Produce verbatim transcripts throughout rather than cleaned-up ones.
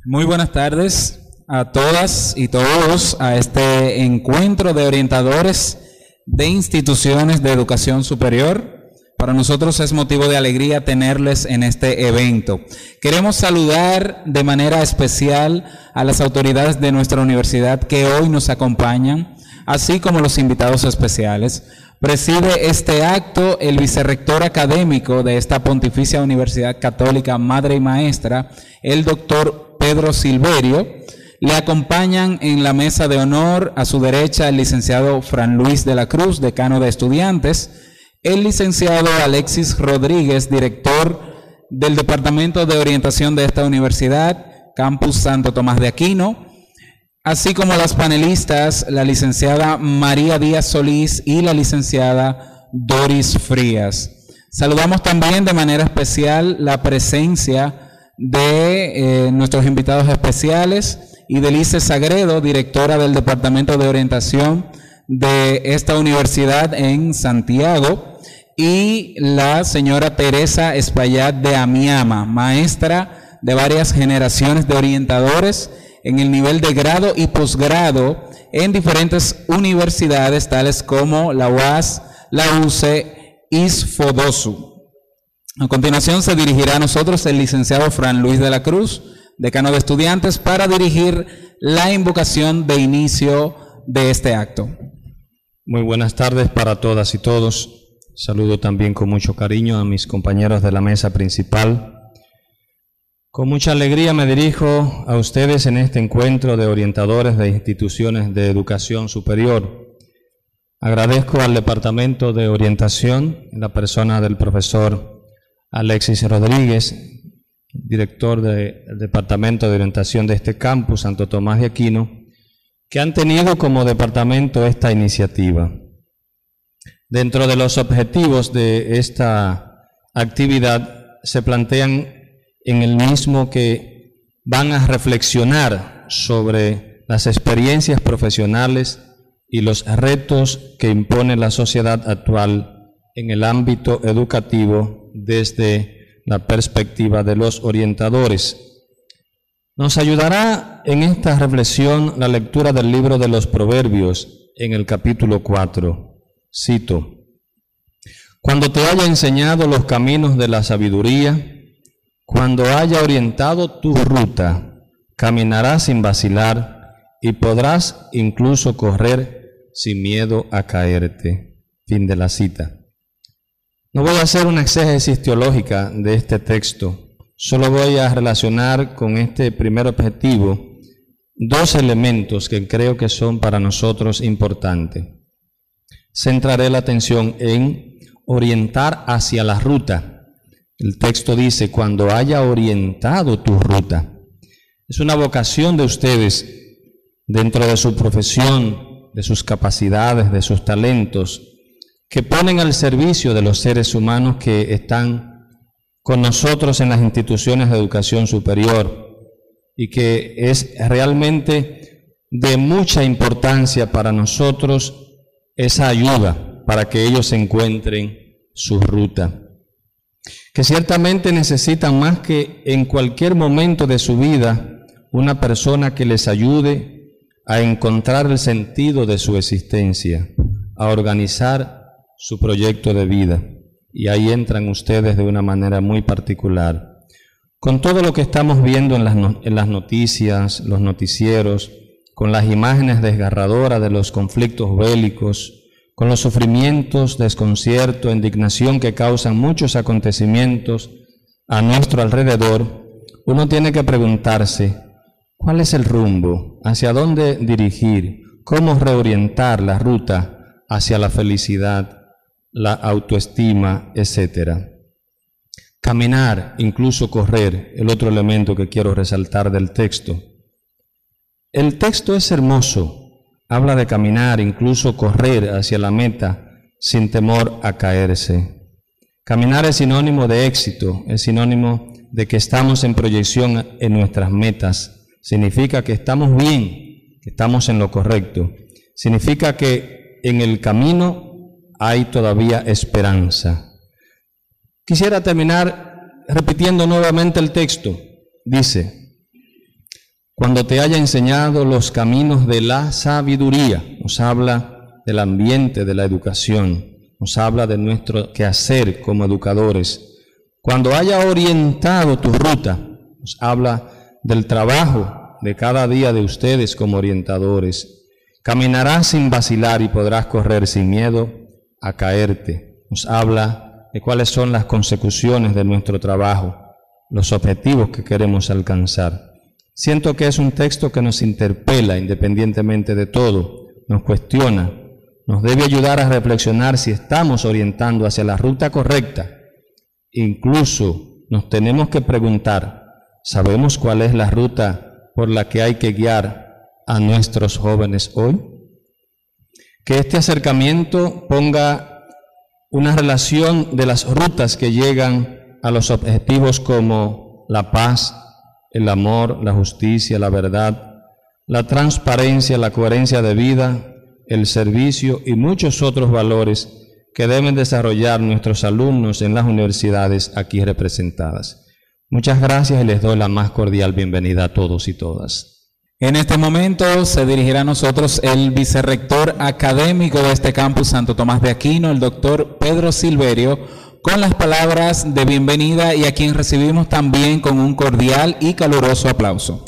Muy buenas tardes a todas y todos a este encuentro de orientadores de instituciones de educación superior. Para nosotros es motivo de alegría tenerles en este evento. Queremos saludar de manera especial a las autoridades de nuestra universidad que hoy nos acompañan, así como los invitados especiales. Preside este acto el vicerrector académico de esta Pontificia Universidad Católica Madre y Maestra, el doctor Pedro Silverio. Le acompañan en la mesa de honor a su derecha el licenciado Fran Luis de la Cruz, decano de estudiantes, el licenciado Alexis Rodríguez, director del Departamento de Orientación de esta universidad, Campus Santo Tomás de Aquino, así como las panelistas, la licenciada María Díaz Solís y la licenciada Doris Frías. Saludamos también de manera especial la presencia de eh, nuestros invitados especiales y de Lice Sagredo, directora del Departamento de Orientación de esta universidad en Santiago, y la señora Teresa Espaillat de Amiama, maestra de varias generaciones de orientadores en el nivel de grado y posgrado en diferentes universidades tales como la U A S, la U C E, I S F O D O S U. A continuación se dirigirá a nosotros el licenciado Fran Luis de la Cruz, decano de estudiantes, para dirigir la invocación de inicio de este acto. Muy buenas tardes para todas y todos. Saludo también con mucho cariño a mis compañeros de la mesa principal. Con mucha alegría me dirijo a ustedes en este encuentro de orientadores de instituciones de educación superior. Agradezco al Departamento de Orientación, en la persona del profesor Alexis Rodríguez, director del Departamento de Orientación de este campus, Santo Tomás de Aquino, que han tenido como departamento esta iniciativa. Dentro de los objetivos de esta actividad se plantean en el mismo que van a reflexionar sobre las experiencias profesionales y los retos que impone la sociedad actual en el ámbito educativo desde la perspectiva de los orientadores. Nos ayudará en esta reflexión la lectura del libro de los Proverbios en el capítulo cuatro. Cito: Cuando te haya enseñado los caminos de la sabiduría, cuando haya orientado tu ruta, caminarás sin vacilar y podrás incluso correr sin miedo a caerte. Fin de la cita. No voy a hacer una exégesis teológica de este texto, solo voy a relacionar con este primer objetivo dos elementos que creo que son para nosotros importantes. Centraré la atención en orientar hacia la ruta. El texto dice, cuando haya orientado tu ruta. Es una vocación de ustedes dentro de su profesión, de sus capacidades, de sus talentos, que ponen al servicio de los seres humanos que están con nosotros en las instituciones de educación superior y que es realmente de mucha importancia para nosotros esa ayuda para que ellos encuentren su ruta, que ciertamente necesitan más que en cualquier momento de su vida una persona que les ayude a encontrar el sentido de su existencia, a organizar su proyecto de vida, y ahí entran ustedes de una manera muy particular. Con todo lo que estamos viendo en las, no, en las noticias, los noticieros, con las imágenes desgarradoras de los conflictos bélicos, con los sufrimientos, desconcierto, indignación que causan muchos acontecimientos a nuestro alrededor, uno tiene que preguntarse, ¿cuál es el rumbo? ¿Hacia dónde dirigir? ¿Cómo reorientar la ruta hacia la felicidad, la autoestima, etcétera? Caminar, incluso correr, el otro elemento que quiero resaltar del texto. El texto es hermoso, habla de caminar, incluso correr hacia la meta sin temor a caerse. Caminar es sinónimo de éxito, es sinónimo de que estamos en proyección en nuestras metas. Significa que estamos bien, que estamos en lo correcto. Significa que en el camino hay todavía esperanza. Quisiera terminar repitiendo nuevamente el texto. Dice, cuando te haya enseñado los caminos de la sabiduría. Nos habla del ambiente de la educación, nos habla de nuestro quehacer como educadores. Cuando haya orientado tu ruta, nos habla del trabajo de cada día de ustedes como orientadores. Caminarás sin vacilar y podrás correr sin miedo a caerte. Nos habla de cuáles son las consecuciones de nuestro trabajo, los objetivos que queremos alcanzar. Siento que es un texto que nos interpela independientemente de todo, nos cuestiona, nos debe ayudar a reflexionar si estamos orientando hacia la ruta correcta. Incluso nos tenemos que preguntar, ¿sabemos cuál es la ruta por la que hay que guiar a nuestros jóvenes hoy? Que este acercamiento ponga una relación de las rutas que llegan a los objetivos como la paz, el amor, la justicia, la verdad, la transparencia, la coherencia de vida, el servicio y muchos otros valores que deben desarrollar nuestros alumnos en las universidades aquí representadas. Muchas gracias y les doy la más cordial bienvenida a todos y todas. En este momento se dirigirá a nosotros el vicerrector académico de este campus Santo Tomás de Aquino, el doctor Pedro Silverio, con las palabras de bienvenida y a quien recibimos también con un cordial y caluroso aplauso.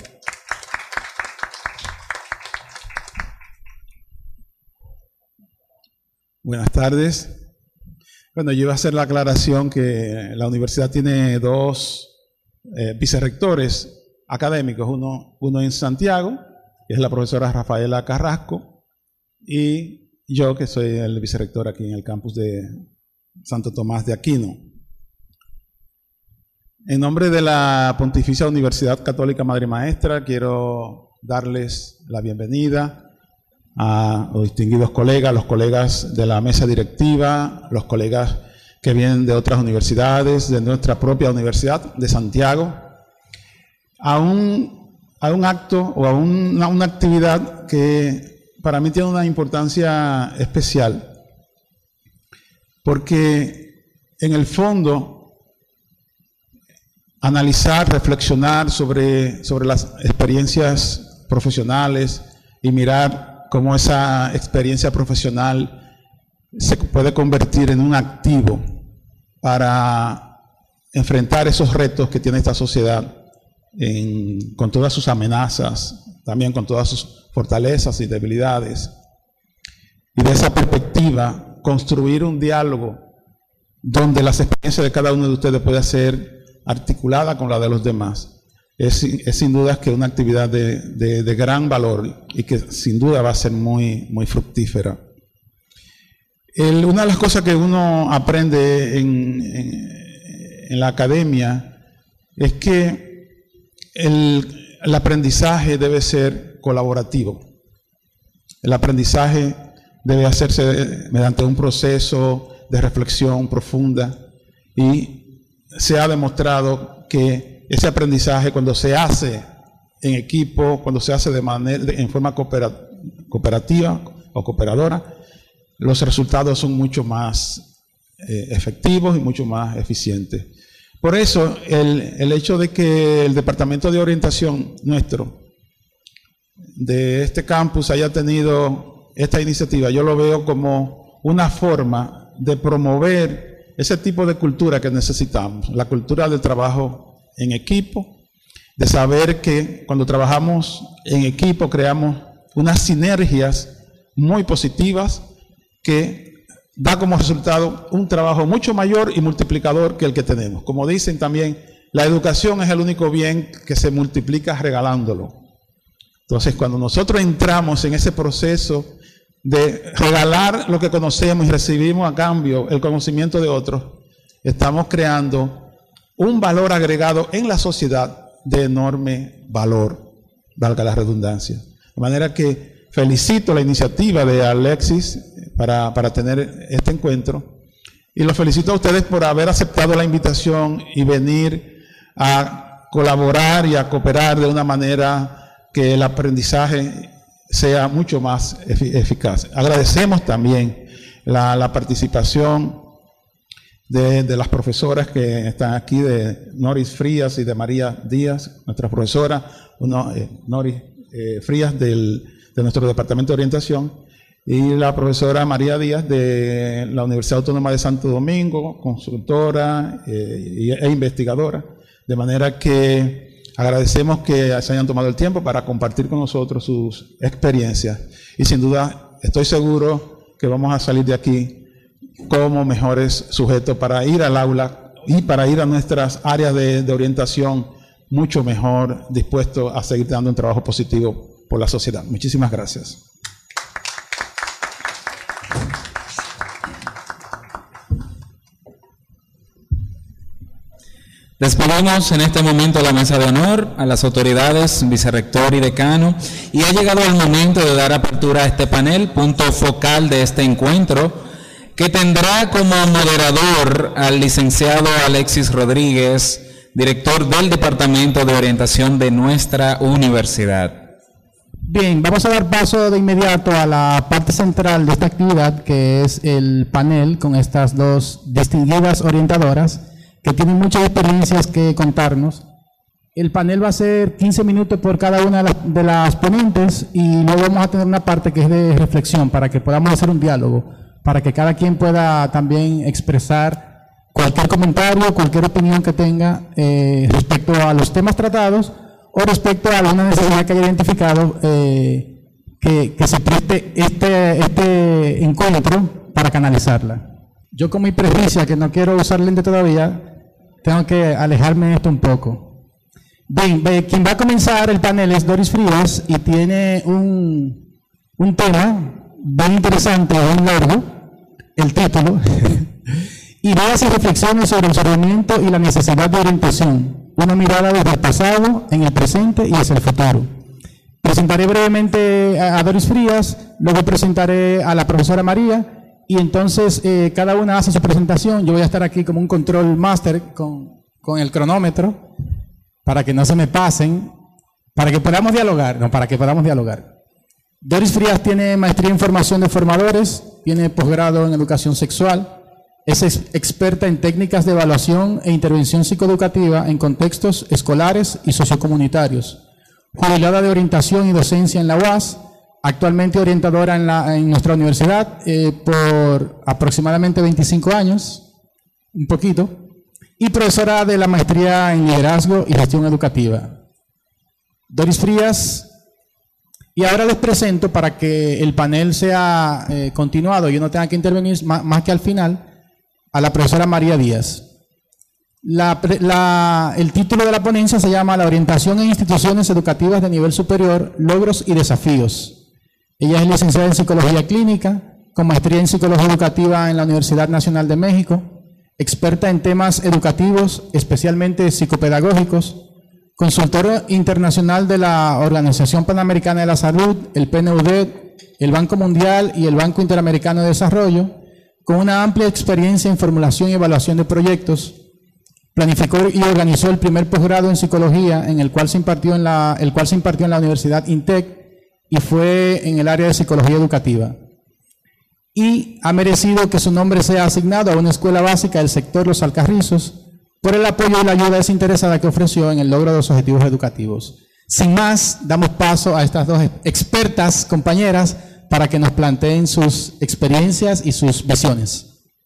Buenas tardes. Bueno, yo iba a hacer la aclaración que la universidad tiene dos eh, vicerrectores académicos, uno, uno en Santiago, que es la profesora Rafaela Carrasco, y yo que soy el vicerrector aquí en el campus de Santo Tomás de Aquino. En nombre de la Pontificia Universidad Católica Madre Maestra, quiero darles la bienvenida a los distinguidos colegas, los colegas de la mesa directiva, los colegas que vienen de otras universidades, de nuestra propia Universidad de Santiago, a un, a un acto o a una, una actividad que para mí tiene una importancia especial, porque en el fondo analizar, reflexionar sobre, sobre las experiencias profesionales y mirar cómo esa experiencia profesional se puede convertir en un activo para enfrentar esos retos que tiene esta sociedad en, con todas sus amenazas, también con todas sus fortalezas y debilidades. Y de esa perspectiva, construir un diálogo donde las experiencias de cada uno de ustedes pueda ser articulada con la de los demás. Es, es sin duda que una actividad de, de, de gran valor y que sin duda va a ser muy, muy fructífera. El, una de las cosas que uno aprende en, en, en la academia es que el, el aprendizaje debe ser colaborativo. El aprendizaje debe hacerse mediante un proceso de reflexión profunda y se ha demostrado que ese aprendizaje, cuando se hace en equipo, cuando se hace de manera, de, en forma coopera, cooperativa o cooperadora, los resultados son mucho más eh, efectivos y mucho más eficientes. Por eso, el, el hecho de que el Departamento de Orientación nuestro, de este campus, haya tenido esta iniciativa, yo lo veo como una forma de promover ese tipo de cultura que necesitamos, la cultura del trabajo en equipo, de saber que cuando trabajamos en equipo creamos unas sinergias muy positivas que da como resultado un trabajo mucho mayor y multiplicador que el que tenemos. Como dicen también, la educación es el único bien que se multiplica regalándolo. Entonces, cuando nosotros entramos en ese proceso de regalar lo que conocemos y recibimos a cambio el conocimiento de otros, estamos creando un valor agregado en la sociedad de enorme valor, valga la redundancia. De manera que felicito la iniciativa de Alexis para, para tener este encuentro y los felicito a ustedes por haber aceptado la invitación y venir a colaborar y a cooperar de una manera que el aprendizaje sea mucho más efic- eficaz. Agradecemos también la, la participación de, de las profesoras que están aquí, de Noris Frías y de María Díaz, nuestra profesora, uno, eh, Noris eh, Frías del, de nuestro Departamento de Orientación, y la profesora María Díaz de la Universidad Autónoma de Santo Domingo, consultora eh, e investigadora, de manera que agradecemos que se hayan tomado el tiempo para compartir con nosotros sus experiencias, y sin duda estoy seguro que vamos a salir de aquí como mejores sujetos para ir al aula y para ir a nuestras áreas de, de orientación mucho mejor dispuestos a seguir dando un trabajo positivo por la sociedad. Muchísimas gracias. Despedimos en este momento la mesa de honor a las autoridades, vicerrector y decano, y ha llegado el momento de dar apertura a este panel, punto focal de este encuentro, que tendrá como moderador al licenciado Alexis Rodríguez, director del Departamento de Orientación de nuestra universidad. Bien, vamos a dar paso de inmediato a la parte central de esta actividad, que es el panel con estas dos distinguidas orientadoras que tienen muchas experiencias que contarnos. El panel va a ser quince minutos por cada una de las, de las ponentes, y luego vamos a tener una parte que es de reflexión para que podamos hacer un diálogo, para que cada quien pueda también expresar cualquier comentario, cualquier opinión que tenga eh, respecto a los temas tratados o respecto a alguna necesidad que haya identificado eh, que, que se preste este, este encuentro para canalizarla. Yo, con mi presbicia, que no quiero usar lente todavía, tengo que alejarme de esto un poco. Bien, quien va a comenzar el panel es Doris Frías, y tiene un, un tema bien interesante, bien largo, el título, Ideas y reflexiones sobre el surgimiento y la necesidad de orientación, una mirada desde el pasado, en el presente y hacia el futuro. Presentaré brevemente a Doris Frías, luego presentaré a la profesora María, y entonces eh, cada una hace su presentación. Yo voy a estar aquí como un control master con, con el cronómetro, para que no se me pasen, para que podamos dialogar, no, para que podamos dialogar. Doris Frías tiene maestría en formación de formadores, tiene posgrado en educación sexual, es ex experta en técnicas de evaluación e intervención psicoeducativa en contextos escolares y sociocomunitarios, jubilada de orientación y docencia en la U A S, actualmente orientadora en, la, en nuestra universidad eh, por aproximadamente veinticinco años, un poquito, y profesora de la maestría en liderazgo y gestión educativa. Doris Frías, y ahora les presento, para que el panel sea eh, continuado y yo no tenga que intervenir más, más que al final, a la profesora María Díaz. La, la, el título de la ponencia se llama La orientación en instituciones educativas de nivel superior, logros y desafíos. Ella es licenciada en Psicología Clínica, con maestría en Psicología Educativa en la Universidad Nacional de México, experta en temas educativos, especialmente psicopedagógicos, consultora internacional de la Organización Panamericana de la Salud, el P N U D, el Banco Mundial y el Banco Interamericano de Desarrollo, con una amplia experiencia en formulación y evaluación de proyectos. Planificó y organizó el primer posgrado en Psicología, en el cual se impartió en la, el cual se impartió en la Universidad INTEC, y fue en el área de Psicología Educativa. Y ha merecido que su nombre sea asignado a una escuela básica del sector Los Alcarrizos por el apoyo y la ayuda desinteresada que ofreció en el logro de los objetivos educativos. Sin más, damos paso a estas dos expertas compañeras para que nos planteen sus experiencias y sus visiones.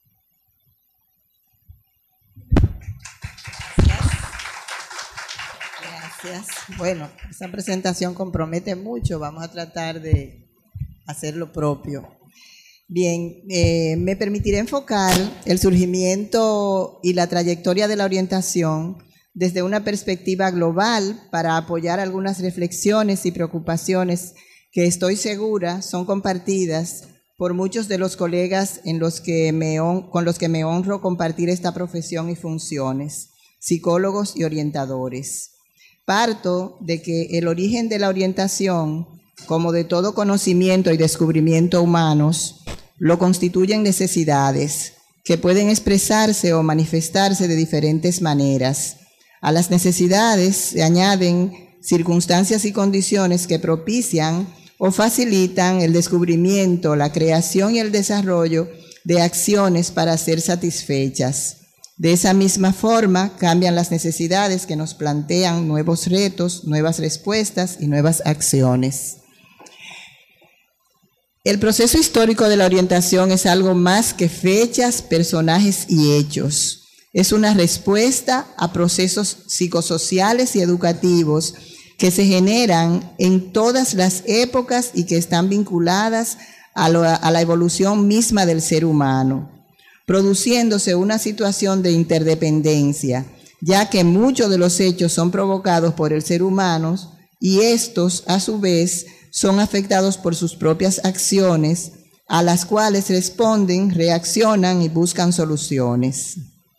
Gracias. Bueno, esa presentación compromete mucho. Vamos a tratar de hacer lo propio. Bien, eh, me permitiré enfocar el surgimiento y la trayectoria de la orientación desde una perspectiva global para apoyar algunas reflexiones y preocupaciones que estoy segura son compartidas por muchos de los colegas en los que me con los que me honro compartir esta profesión y funciones, psicólogos y orientadores. Parto de que el origen de la orientación, como de todo conocimiento y descubrimiento humanos, lo constituyen necesidades que pueden expresarse o manifestarse de diferentes maneras. A las necesidades se añaden circunstancias y condiciones que propician o facilitan el descubrimiento, la creación y el desarrollo de acciones para ser satisfechas. De esa misma forma, cambian las necesidades que nos plantean nuevos retos, nuevas respuestas y nuevas acciones. El proceso histórico de la orientación es algo más que fechas, personajes y hechos. Es una respuesta a procesos psicosociales y educativos que se generan en todas las épocas y que están vinculadas a, lo, a la evolución misma del ser humano, produciéndose una situación de interdependencia, ya que muchos de los hechos son provocados por el ser humano y estos, a su vez, son afectados por sus propias acciones, a las cuales responden, reaccionan y buscan soluciones.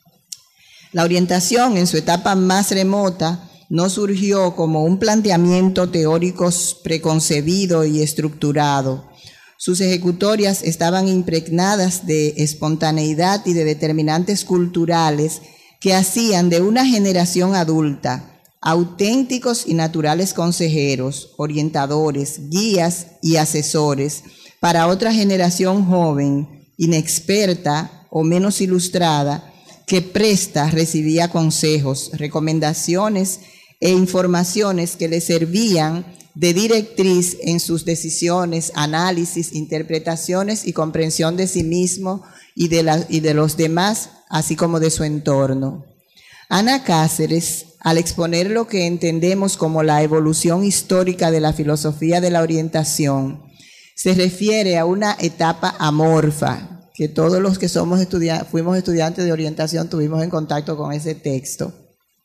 La orientación, en su etapa más remota, no surgió como un planteamiento teórico preconcebido y estructurado. Sus ejecutorias estaban impregnadas de espontaneidad y de determinantes culturales que hacían de una generación adulta auténticos y naturales consejeros, orientadores, guías y asesores para otra generación joven, inexperta o menos ilustrada, que presta recibía consejos, recomendaciones e informaciones que le servían de directriz en sus decisiones, análisis, interpretaciones y comprensión de sí mismo y de, la, y de los demás, así como de su entorno. Ana Cáceres, al exponer lo que entendemos como la evolución histórica de la filosofía de la orientación, se refiere a una etapa amorfa, que todos los que somos estudiantes, fuimos estudiantes de orientación tuvimos en contacto con ese texto.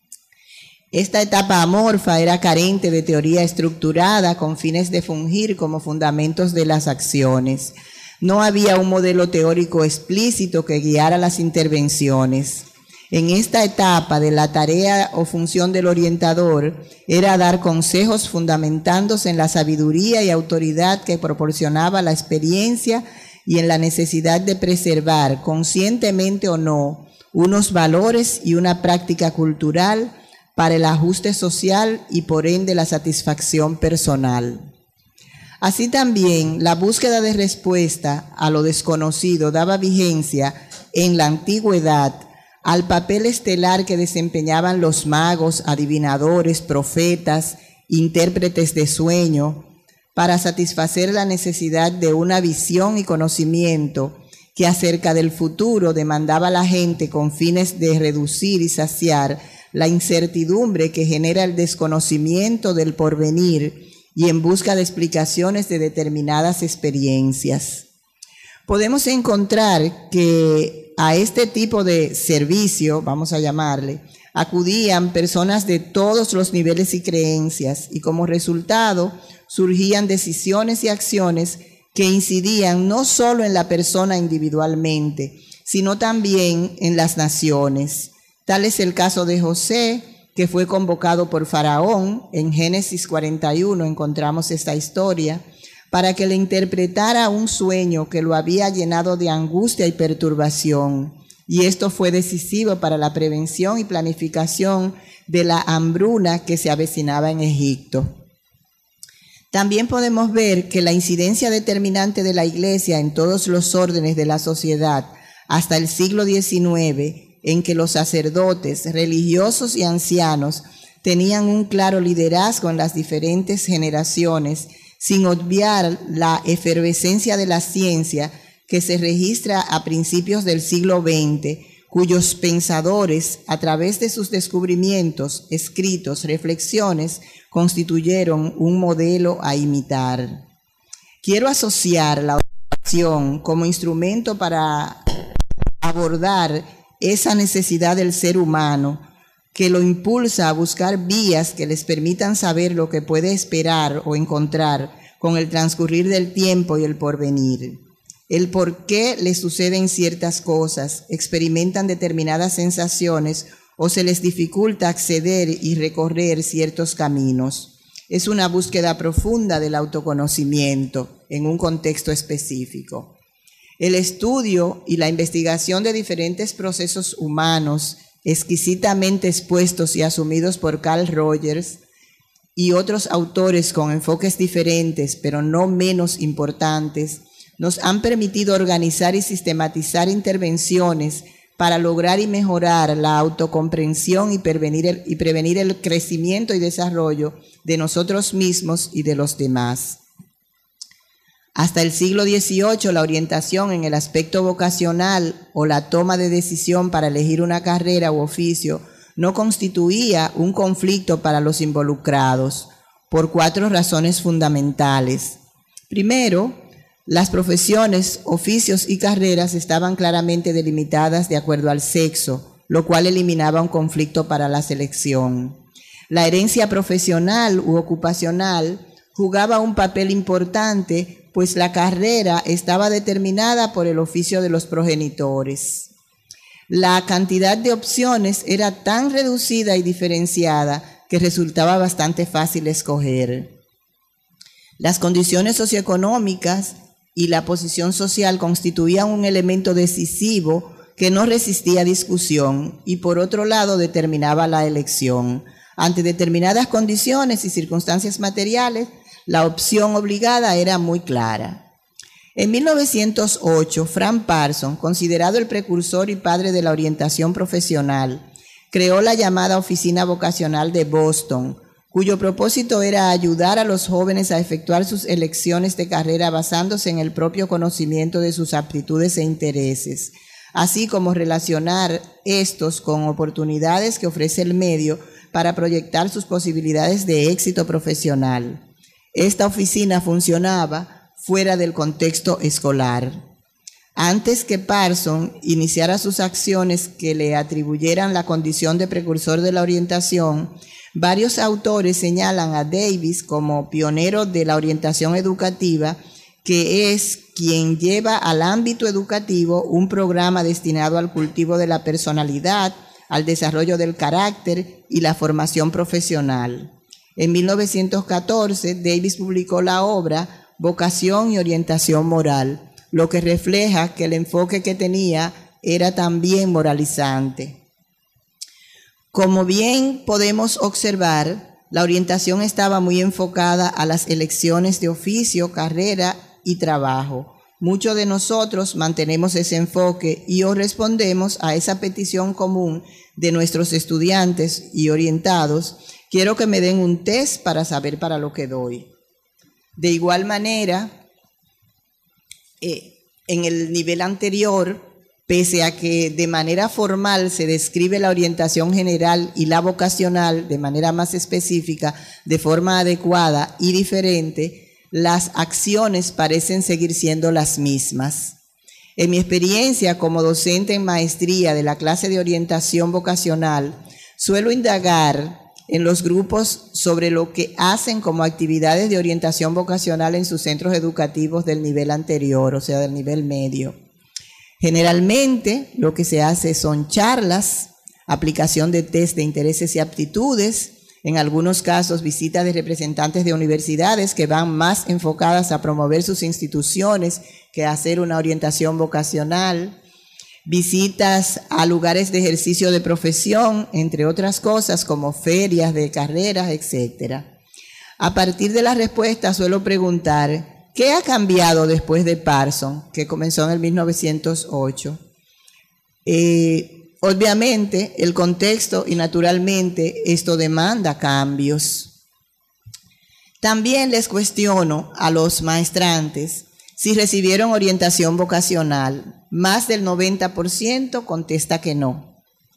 Esta etapa amorfa era carente de teoría estructurada con fines de fungir como fundamentos de las acciones. No había un modelo teórico explícito que guiara las intervenciones. En esta etapa de la tarea o función del orientador era dar consejos fundamentándose en la sabiduría y autoridad que proporcionaba la experiencia y en la necesidad de preservar, conscientemente o no, unos valores y una práctica cultural para el ajuste social y por ende la satisfacción personal. Así también, la búsqueda de respuesta a lo desconocido daba vigencia en la antigüedad al papel estelar que desempeñaban los magos, adivinadores, profetas, intérpretes de sueño, para satisfacer la necesidad de una visión y conocimiento que acerca del futuro demandaba la gente con fines de reducir y saciar la incertidumbre que genera el desconocimiento del porvenir y en busca de explicaciones de determinadas experiencias. Podemos encontrar que a este tipo de servicio, vamos a llamarle, acudían personas de todos los niveles y creencias y como resultado surgían decisiones y acciones que incidían no solo en la persona individualmente, sino también en las naciones. Tal es el caso de José, que fue convocado por Faraón. En Génesis cuarenta y uno encontramos esta historia, para que le interpretara un sueño que lo había llenado de angustia y perturbación. Y esto fue decisivo para la prevención y planificación de la hambruna que se avecinaba en Egipto. También podemos ver que la incidencia determinante de la Iglesia en todos los órdenes de la sociedad hasta el siglo diecinueve, en que los sacerdotes, religiosos y ancianos tenían un claro liderazgo en las diferentes generaciones, sin obviar la efervescencia de la ciencia que se registra a principios del siglo veinte, cuyos pensadores, a través de sus descubrimientos, escritos, reflexiones, constituyeron un modelo a imitar. Quiero asociar la orientación como instrumento para abordar esa necesidad del ser humano que lo impulsa a buscar vías que les permitan saber lo que puede esperar o encontrar con el transcurrir del tiempo y el porvenir. El por qué les suceden ciertas cosas, experimentan determinadas sensaciones o se les dificulta acceder y recorrer ciertos caminos. Es una búsqueda profunda del autoconocimiento en un contexto específico. El estudio y la investigación de diferentes procesos humanos exquisitamente expuestos y asumidos por Carl Rogers y otros autores con enfoques diferentes, pero no menos importantes, nos han permitido organizar y sistematizar intervenciones para lograr y mejorar la autocomprensión y prevenir el, y prevenir el crecimiento y desarrollo de nosotros mismos y de los demás. Hasta el siglo dieciocho, la orientación en el aspecto vocacional o la toma de decisión para elegir una carrera u oficio no constituía un conflicto para los involucrados, por cuatro razones fundamentales. Primero, las profesiones, oficios y carreras estaban claramente delimitadas de acuerdo al sexo, lo cual eliminaba un conflicto para la selección. La herencia profesional u ocupacional jugaba un papel importante, pues la carrera estaba determinada por el oficio de los progenitores. La cantidad de opciones era tan reducida y diferenciada que resultaba bastante fácil escoger. Las condiciones socioeconómicas y la posición social constituían un elemento decisivo que no resistía discusión y por otro lado determinaba la elección. Ante determinadas condiciones y circunstancias materiales, la opción obligada era muy clara. En mil novecientos ocho, Frank Parsons, considerado el precursor y padre de la orientación profesional, creó la llamada Oficina Vocacional de Boston, cuyo propósito era ayudar a los jóvenes a efectuar sus elecciones de carrera basándose en el propio conocimiento de sus aptitudes e intereses, así como relacionar estos con oportunidades que ofrece el medio para proyectar sus posibilidades de éxito profesional. Esta oficina funcionaba fuera del contexto escolar. Antes que Parsons iniciara sus acciones que le atribuyeran la condición de precursor de la orientación, varios autores señalan a Davis como pionero de la orientación educativa, que es quien lleva al ámbito educativo un programa destinado al cultivo de la personalidad, al desarrollo del carácter y la formación profesional. En mil novecientos catorce, Davis publicó la obra Vocación y Orientación Moral, lo que refleja que el enfoque que tenía era también moralizante. Como bien podemos observar, la orientación estaba muy enfocada a las elecciones de oficio, carrera y trabajo. Muchos de nosotros mantenemos ese enfoque y o respondemos a esa petición común de nuestros estudiantes y orientados. Quiero que me den un test para saber para lo que doy. De igual manera, eh, en el nivel anterior, pese a que de manera formal se describe la orientación general y la vocacional de manera más específica, de forma adecuada y diferente, las acciones parecen seguir siendo las mismas. En mi experiencia como docente en maestría de la clase de orientación vocacional, suelo indagar en los grupos sobre lo que hacen como actividades de orientación vocacional en sus centros educativos del nivel anterior, o sea, del nivel medio. Generalmente lo que se hace son charlas, aplicación de test de intereses y aptitudes, en algunos casos visitas de representantes de universidades que van más enfocadas a promover sus instituciones que a hacer una orientación vocacional, visitas a lugares de ejercicio de profesión, entre otras cosas como ferias de carreras, etcétera. A partir de la respuesta suelo preguntar, ¿qué ha cambiado después de Parsons, que comenzó en el mil novecientos ocho? Eh, obviamente, el contexto y naturalmente esto demanda cambios. También les cuestiono a los maestrantes si recibieron orientación vocacional. Más del noventa por ciento contesta que no.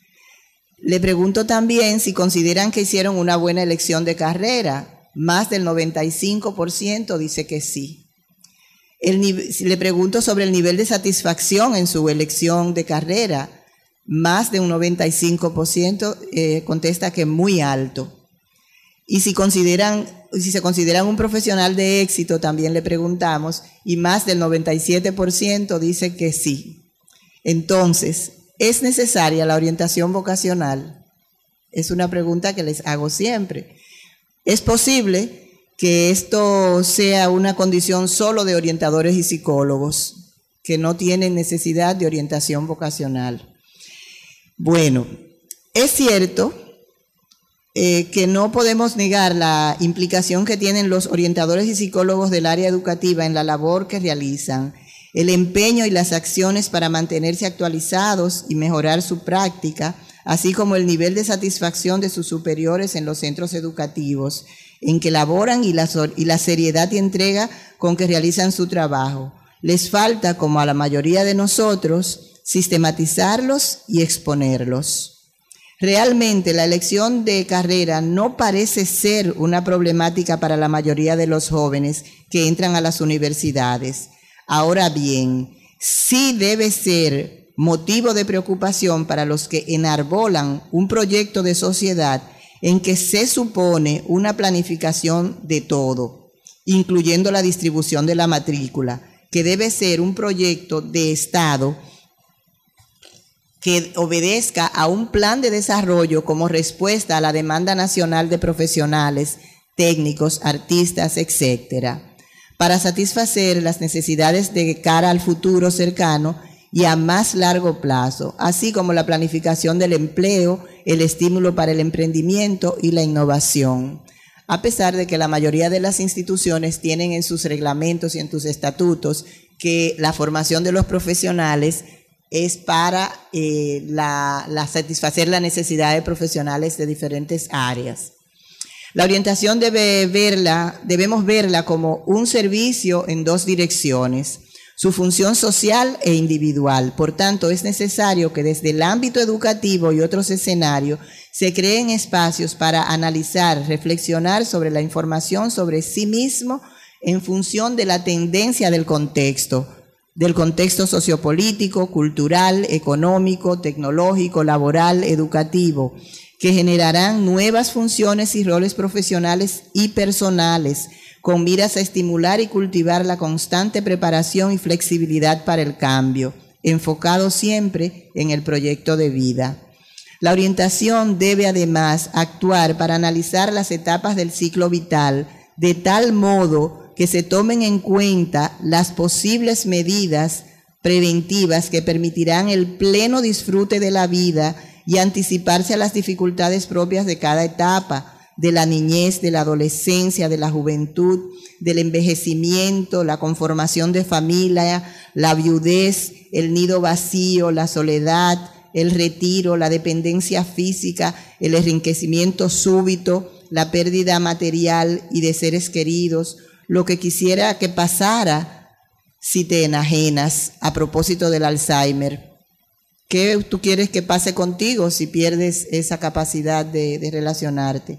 Le pregunto también si consideran que hicieron una buena elección de carrera. Más del noventa y cinco por ciento dice que sí. El, le pregunto sobre el nivel de satisfacción en su elección de carrera. Más de un noventa y cinco por ciento eh, contesta que muy alto. Y si consideran, si se consideran un profesional de éxito, también le preguntamos, y más del noventa y siete por ciento dice que sí. Entonces, ¿es necesaria la orientación vocacional? Es una pregunta que les hago siempre. ¿Es posible que esto sea una condición solo de orientadores y psicólogos, que no tienen necesidad de orientación vocacional? Bueno, es cierto Eh, que no podemos negar la implicación que tienen los orientadores y psicólogos del área educativa en la labor que realizan. el empeño y las acciones para mantenerse actualizados y mejorar su práctica, así como el nivel de satisfacción de sus superiores en los centros educativos en que laboran y la, y la seriedad y entrega con que realizan su trabajo. Les falta, como a la mayoría de nosotros, sistematizarlos y exponerlos. Realmente la elección de carrera no parece ser una problemática para la mayoría de los jóvenes que entran a las universidades. Ahora bien, sí debe ser motivo de preocupación para los que enarbolan un proyecto de sociedad en que se supone una planificación de todo, incluyendo la distribución de la matrícula, que debe ser un proyecto de Estado que obedezca a un plan de desarrollo como respuesta a la demanda nacional de profesionales, técnicos, artistas, etcétera, para satisfacer las necesidades de cara al futuro cercano y a más largo plazo, así como la planificación del empleo, el estímulo para el emprendimiento y la innovación. A pesar de que la mayoría de las instituciones tienen en sus reglamentos y en sus estatutos que la formación de los profesionales es para eh, la, la satisfacer las necesidades de profesionales de diferentes áreas. La orientación debe verla, debemos verla como un servicio en dos direcciones, su función social e individual. Por tanto, es necesario que desde el ámbito educativo y otros escenarios se creen espacios para analizar, reflexionar sobre la información sobre sí mismo en función de la tendencia del contexto, del contexto sociopolítico, cultural, económico, tecnológico, laboral, educativo, que generarán nuevas funciones y roles profesionales y personales, con miras a estimular y cultivar la constante preparación y flexibilidad para el cambio, enfocado siempre en el proyecto de vida. La orientación debe además actuar para analizar las etapas del ciclo vital, de tal modo que se tomen en cuenta las posibles medidas preventivas que permitirán el pleno disfrute de la vida y anticiparse a las dificultades propias de cada etapa, de la niñez, de la adolescencia, de la juventud, del envejecimiento, la conformación de familia, la viudez, el nido vacío, la soledad, el retiro, la dependencia física, el enriquecimiento súbito, la pérdida material y de seres queridos, lo que quisiera que pasara si te enajenas a propósito del Alzheimer. ¿Qué tú quieres que pase contigo si pierdes esa capacidad de, de relacionarte?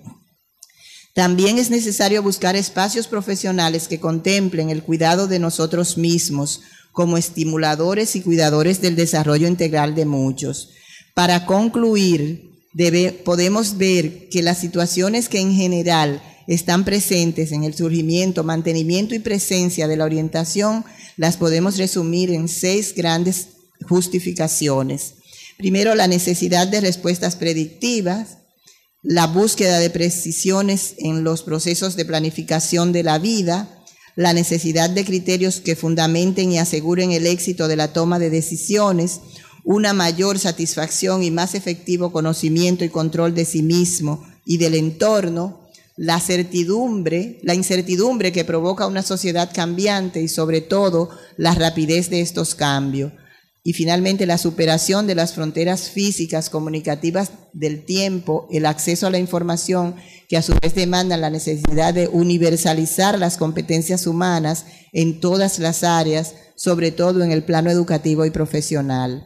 También es necesario buscar espacios profesionales que contemplen el cuidado de nosotros mismos como estimuladores y cuidadores del desarrollo integral de muchos. Para concluir, debe, podemos ver que las situaciones que en general están presentes en el surgimiento, mantenimiento y presencia de la orientación las podemos resumir en seis grandes justificaciones. Primero, la necesidad de respuestas predictivas, la búsqueda de precisiones en los procesos de planificación de la vida, la necesidad de criterios que fundamenten y aseguren el éxito de la toma de decisiones, una mayor satisfacción y más efectivo conocimiento y control de sí mismo y del entorno, la certidumbre, la incertidumbre que provoca una sociedad cambiante y sobre todo la rapidez de estos cambios. Y finalmente la superación de las fronteras físicas, comunicativas del tiempo, el acceso a la información que a su vez demandan la necesidad de universalizar las competencias humanas en todas las áreas, sobre todo en el plano educativo y profesional.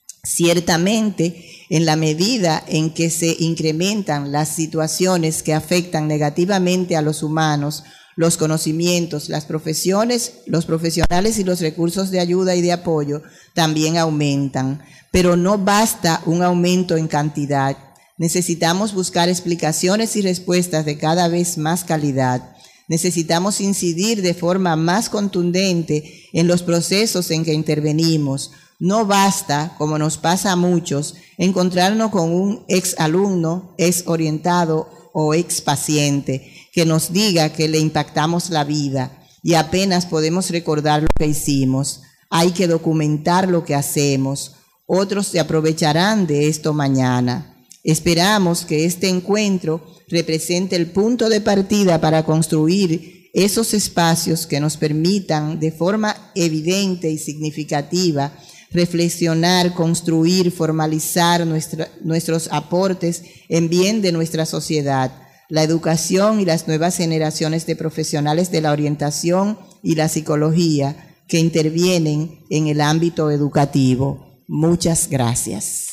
Ciertamente, en la medida en que se incrementan las situaciones que afectan negativamente a los humanos, los conocimientos, las profesiones, los profesionales y los recursos de ayuda y de apoyo también aumentan. Pero no basta un aumento en cantidad. Necesitamos buscar explicaciones y respuestas de cada vez más calidad. Necesitamos incidir de forma más contundente en los procesos en que intervenimos. No basta, como nos pasa a muchos, encontrarnos con un ex alumno, ex orientado o ex paciente que nos diga que le impactamos la vida y apenas podemos recordar lo que hicimos. Hay que documentar lo que hacemos. Otros se aprovecharán de esto mañana. Esperamos que este encuentro represente el punto de partida para construir esos espacios que nos permitan de forma evidente y significativa reflexionar, construir, formalizar nuestra, nuestros aportes en bien de nuestra sociedad, la educación y las nuevas generaciones de profesionales de la orientación y la psicología que intervienen en el ámbito educativo. Muchas gracias.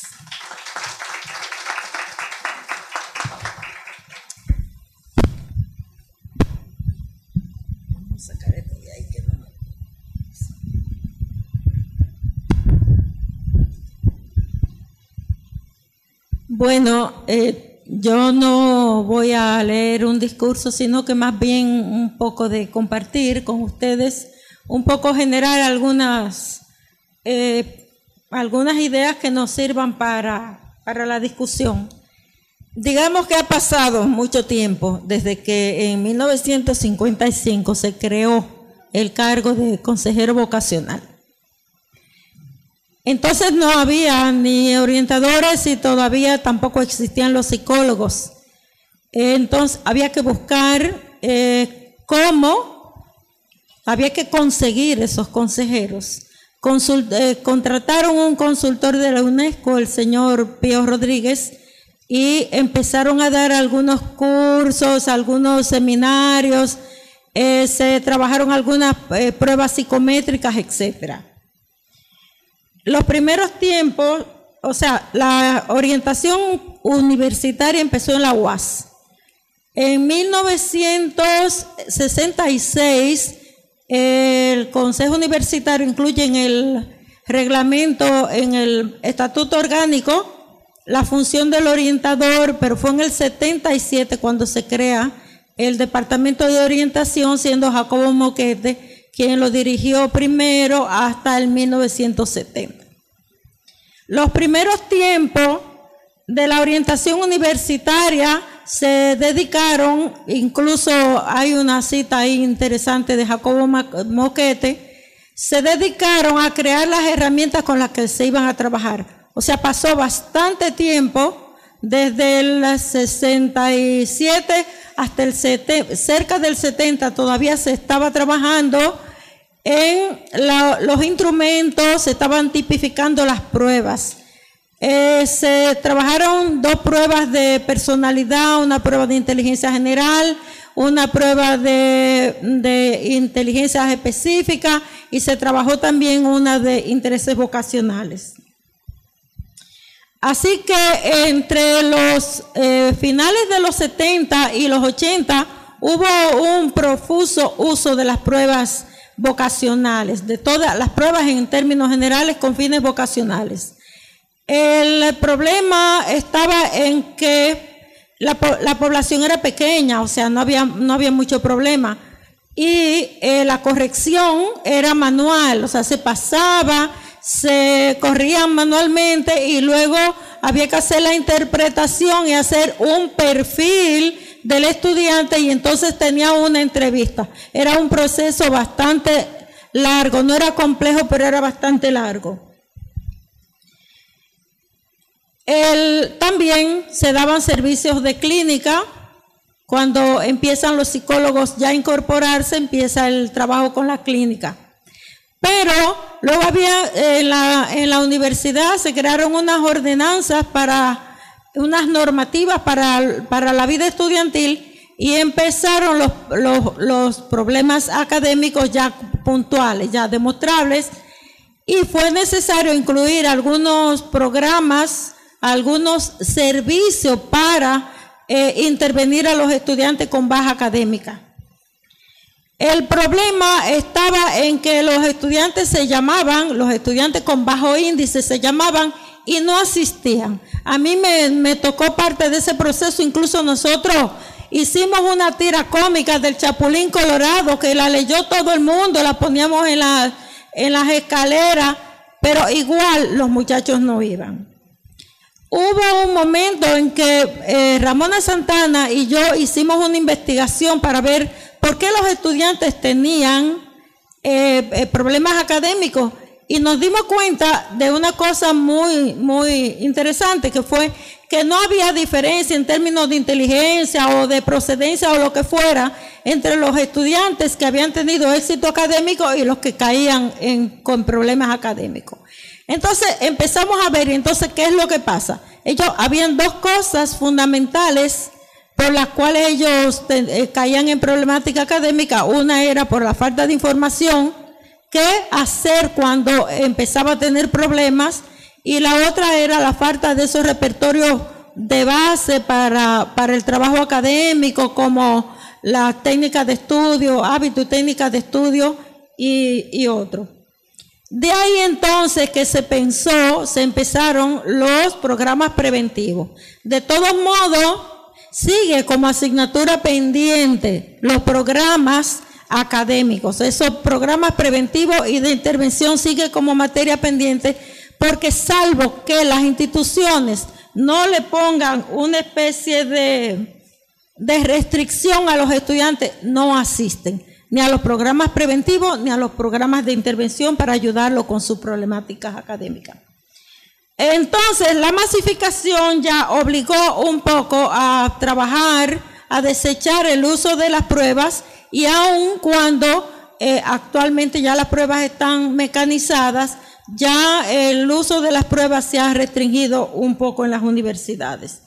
Bueno, eh, yo no voy a leer un discurso, sino que más bien un poco de compartir con ustedes, un poco generar algunas, eh, algunas ideas que nos sirvan para, para la discusión. Digamos que ha pasado mucho tiempo desde que en mil novecientos cincuenta y cinco se creó el cargo de consejero vocacional. Entonces no había ni orientadores y todavía tampoco existían los psicólogos. Entonces había que buscar eh, cómo, había que conseguir esos consejeros. Consult, eh, contrataron un consultor de la UNESCO, el señor Pío Rodríguez, y empezaron a dar algunos cursos, algunos seminarios, eh, se trabajaron algunas eh, pruebas psicométricas, etcétera. Los primeros tiempos, o sea, la orientación universitaria empezó en la U A S. En mil novecientos sesenta y seis, el Consejo Universitario incluye en el reglamento, en el estatuto orgánico, la función del orientador, pero fue en el setenta y siete cuando se crea el Departamento de Orientación, siendo Jacobo Moquete quien lo dirigió primero hasta el mil novecientos setenta. Los primeros tiempos de la orientación universitaria se dedicaron, incluso hay una cita ahí interesante de Jacobo Moquete, se dedicaron a crear las herramientas con las que se iban a trabajar. O sea, pasó bastante tiempo, desde el sesenta y siete hasta el setenta, cerca del setenta todavía se estaba trabajando en la, los instrumentos, se estaban tipificando las pruebas. Eh, se trabajaron dos pruebas de personalidad, una prueba de inteligencia general, una prueba de, de inteligencia específica y se trabajó también una de intereses vocacionales. Así que entre los eh, finales de los setenta y los ochenta hubo un profuso uso de las pruebas vocacionales, de todas las pruebas en términos generales con fines vocacionales. El problema estaba en que la, la población era pequeña, o sea, no había, no había mucho problema. Y eh, la corrección era manual, o sea, se pasaba, se corrían manualmente y luego había que hacer la interpretación y hacer un perfil del estudiante y entonces tenía una entrevista. Era un proceso bastante largo, no era complejo, pero era bastante largo. El, también se daban servicios de clínica. Cuando empiezan los psicólogos ya a incorporarse, empieza el trabajo con la clínica. Pero luego había, en la, en la universidad se crearon unas ordenanzas para, unas normativas para, para la vida estudiantil y empezaron los, los, los problemas académicos ya puntuales, ya demostrables, y fue necesario incluir algunos programas, algunos servicios para eh, intervenir a los estudiantes con baja académica. El problema estaba en que los estudiantes se llamaban, los estudiantes con bajo índice se llamaban y no asistían. A mí me, me tocó parte de ese proceso, incluso nosotros hicimos una tira cómica del Chapulín Colorado que la leyó todo el mundo, la poníamos en, la, en las escaleras, pero igual los muchachos no iban. Hubo un momento en que eh, Ramona Santana y yo hicimos una investigación para ver por qué los estudiantes tenían eh, eh, problemas académicos y nos dimos cuenta de una cosa muy, muy interesante, que fue que no había diferencia en términos de inteligencia o de procedencia o lo que fuera entre los estudiantes que habían tenido éxito académico y los que caían en, con problemas académicos. Entonces empezamos a ver, entonces, ¿qué es lo que pasa? Ellos, habían dos cosas fundamentales por las cuales ellos te, eh, caían en problemática académica. Una era por la falta de información, qué hacer cuando empezaba a tener problemas, y la otra era la falta de esos repertorios de base para, para el trabajo académico, como las técnicas de estudio, hábitos y técnicas de estudio y, y otros. De ahí entonces que se pensó, se empezaron los programas preventivos. De todos modos, sigue como asignatura pendiente los programas académicos. Esos programas preventivos y de intervención sigue como materia pendiente, porque salvo que las instituciones no le pongan una especie de, de restricción a los estudiantes, no asisten ni a los programas preventivos ni a los programas de intervención para ayudarlo con sus problemáticas académicas. Entonces, la masificación ya obligó un poco a trabajar, a desechar el uso de las pruebas, y aun cuando eh, actualmente ya las pruebas están mecanizadas, ya el uso de las pruebas se ha restringido un poco en las universidades.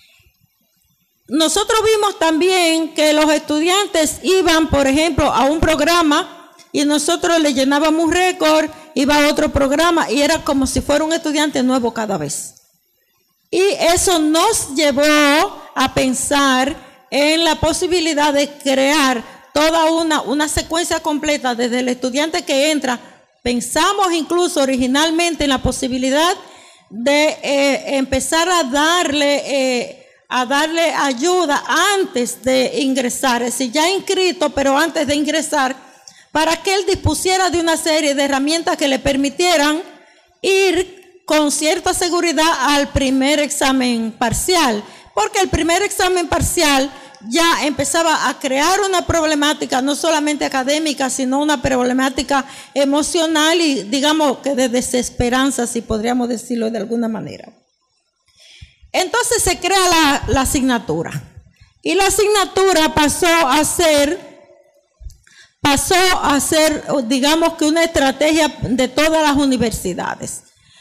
Nosotros vimos también que los estudiantes iban, por ejemplo, a un programa y nosotros le llenábamos un récord, iba a otro programa y era como si fuera un estudiante nuevo cada vez. Y eso nos llevó a pensar en la posibilidad de crear toda una, una secuencia completa desde el estudiante que entra. Pensamos incluso originalmente en la posibilidad de eh, empezar a darle, eh, a darle ayuda antes de ingresar, es decir, ya inscrito, pero antes de ingresar, para que él dispusiera de una serie de herramientas que le permitieran ir con cierta seguridad al primer examen parcial, porque el primer examen parcial ya empezaba a crear una problemática no solamente académica, sino una problemática emocional y, digamos, que de desesperanza, si podríamos decirlo de alguna manera. Entonces se crea la, la asignatura, y la asignatura pasó a ser pasó a ser, digamos, que una estrategia de todas las universidades.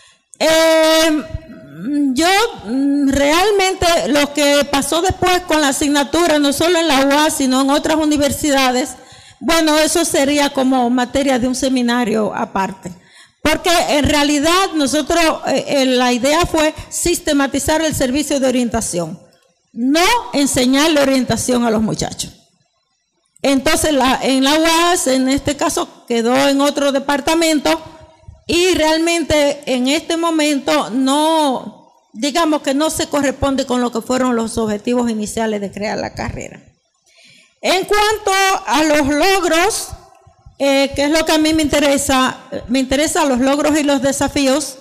Eh, yo realmente lo que pasó después con la asignatura, no solo en la U A S, sino en otras universidades, bueno, eso sería como materia de un seminario aparte. Porque en realidad nosotros, eh, la idea fue sistematizar el servicio de orientación, no enseñarle orientación a los muchachos. Entonces, la, en la U A S, en este caso, quedó en otro departamento, y realmente en este momento no, digamos que no se corresponde con lo que fueron los objetivos iniciales de crear la carrera. En cuanto a los logros, eh, que es lo que a mí me interesa, me interesan los logros y los desafíos.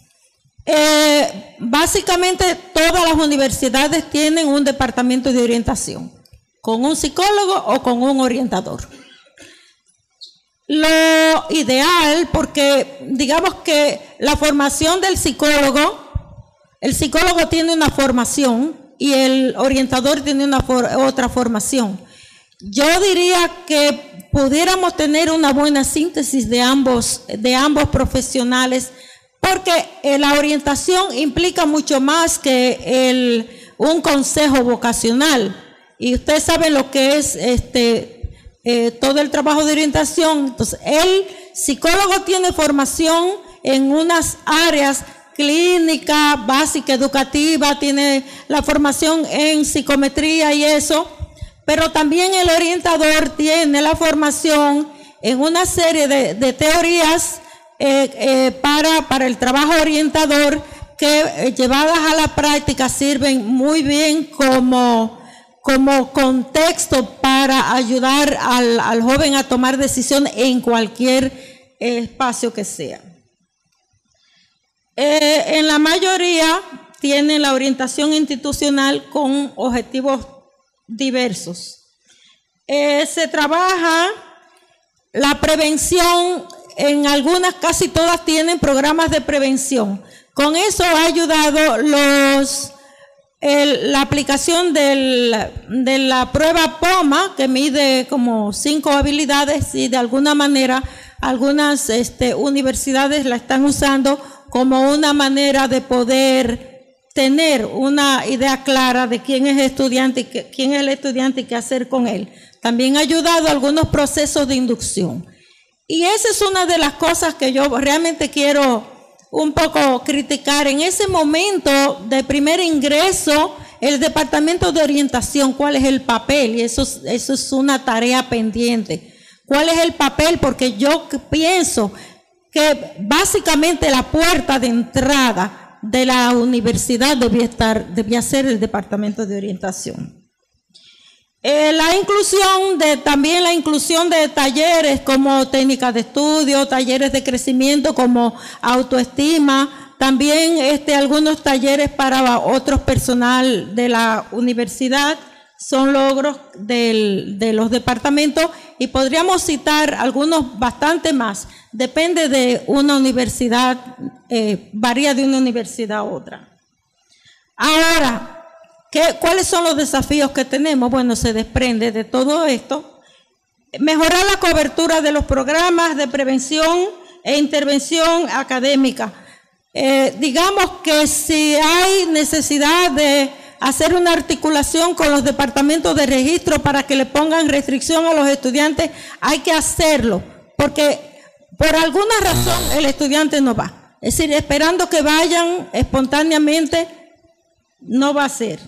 Eh, básicamente todas las universidades tienen un departamento de orientación, con un psicólogo o con un orientador. Lo ideal, porque digamos que la formación del psicólogo, el psicólogo tiene una formación y el orientador tiene una for, otra formación. Yo diría que pudiéramos tener una buena síntesis de ambos, de ambos profesionales, porque eh, la orientación implica mucho más que el, un consejo vocacional. Y ustedes saben lo que es este eh, todo el trabajo de orientación. Entonces, el psicólogo tiene formación en unas áreas clínica, básica, educativa, tiene la formación en psicometría y eso, pero también el orientador tiene la formación en una serie de, de teorías eh, eh, para, para el trabajo orientador que eh, llevadas a la práctica sirven muy bien como como contexto para ayudar al, al joven a tomar decisiones en cualquier espacio que sea. Eh, en la mayoría tienen la orientación institucional con objetivos diversos. Eh, se trabaja la prevención, en algunas, casi todas tienen programas de prevención. Con eso ha ayudado los... el, la aplicación del, de la prueba POMA, que mide como cinco habilidades y de alguna manera algunas este, universidades la están usando como una manera de poder tener una idea clara de quién es el estudiante y qué, quién es el estudiante y qué hacer con él. También ha ayudado a algunos procesos de inducción. Y esa es una de las cosas que yo realmente quiero un poco criticar. En ese momento de primer ingreso, el Departamento de Orientación, ¿cuál es el papel? Y eso, eso es una tarea pendiente. ¿Cuál es el papel? Porque yo pienso que básicamente la puerta de entrada de la universidad debía estar, debía ser el Departamento de Orientación. Eh, la inclusión de, también la inclusión de talleres como técnicas de estudio, talleres de crecimiento como autoestima, también este, algunos talleres para otros personal de la universidad, son logros del, de los departamentos y podríamos citar algunos bastante más. Depende de una universidad, eh, varía de una universidad a otra. Ahora, ¿qué, ¿cuáles son los desafíos que tenemos? Bueno, se desprende de todo esto. Mejorar la cobertura de los programas de prevención e intervención académica. Eh, digamos que si hay necesidad de hacer una articulación con los departamentos de registro para que le pongan restricción a los estudiantes, hay que hacerlo, porque por alguna razón el estudiante no va. Es decir, esperando que vayan espontáneamente, no va a ser.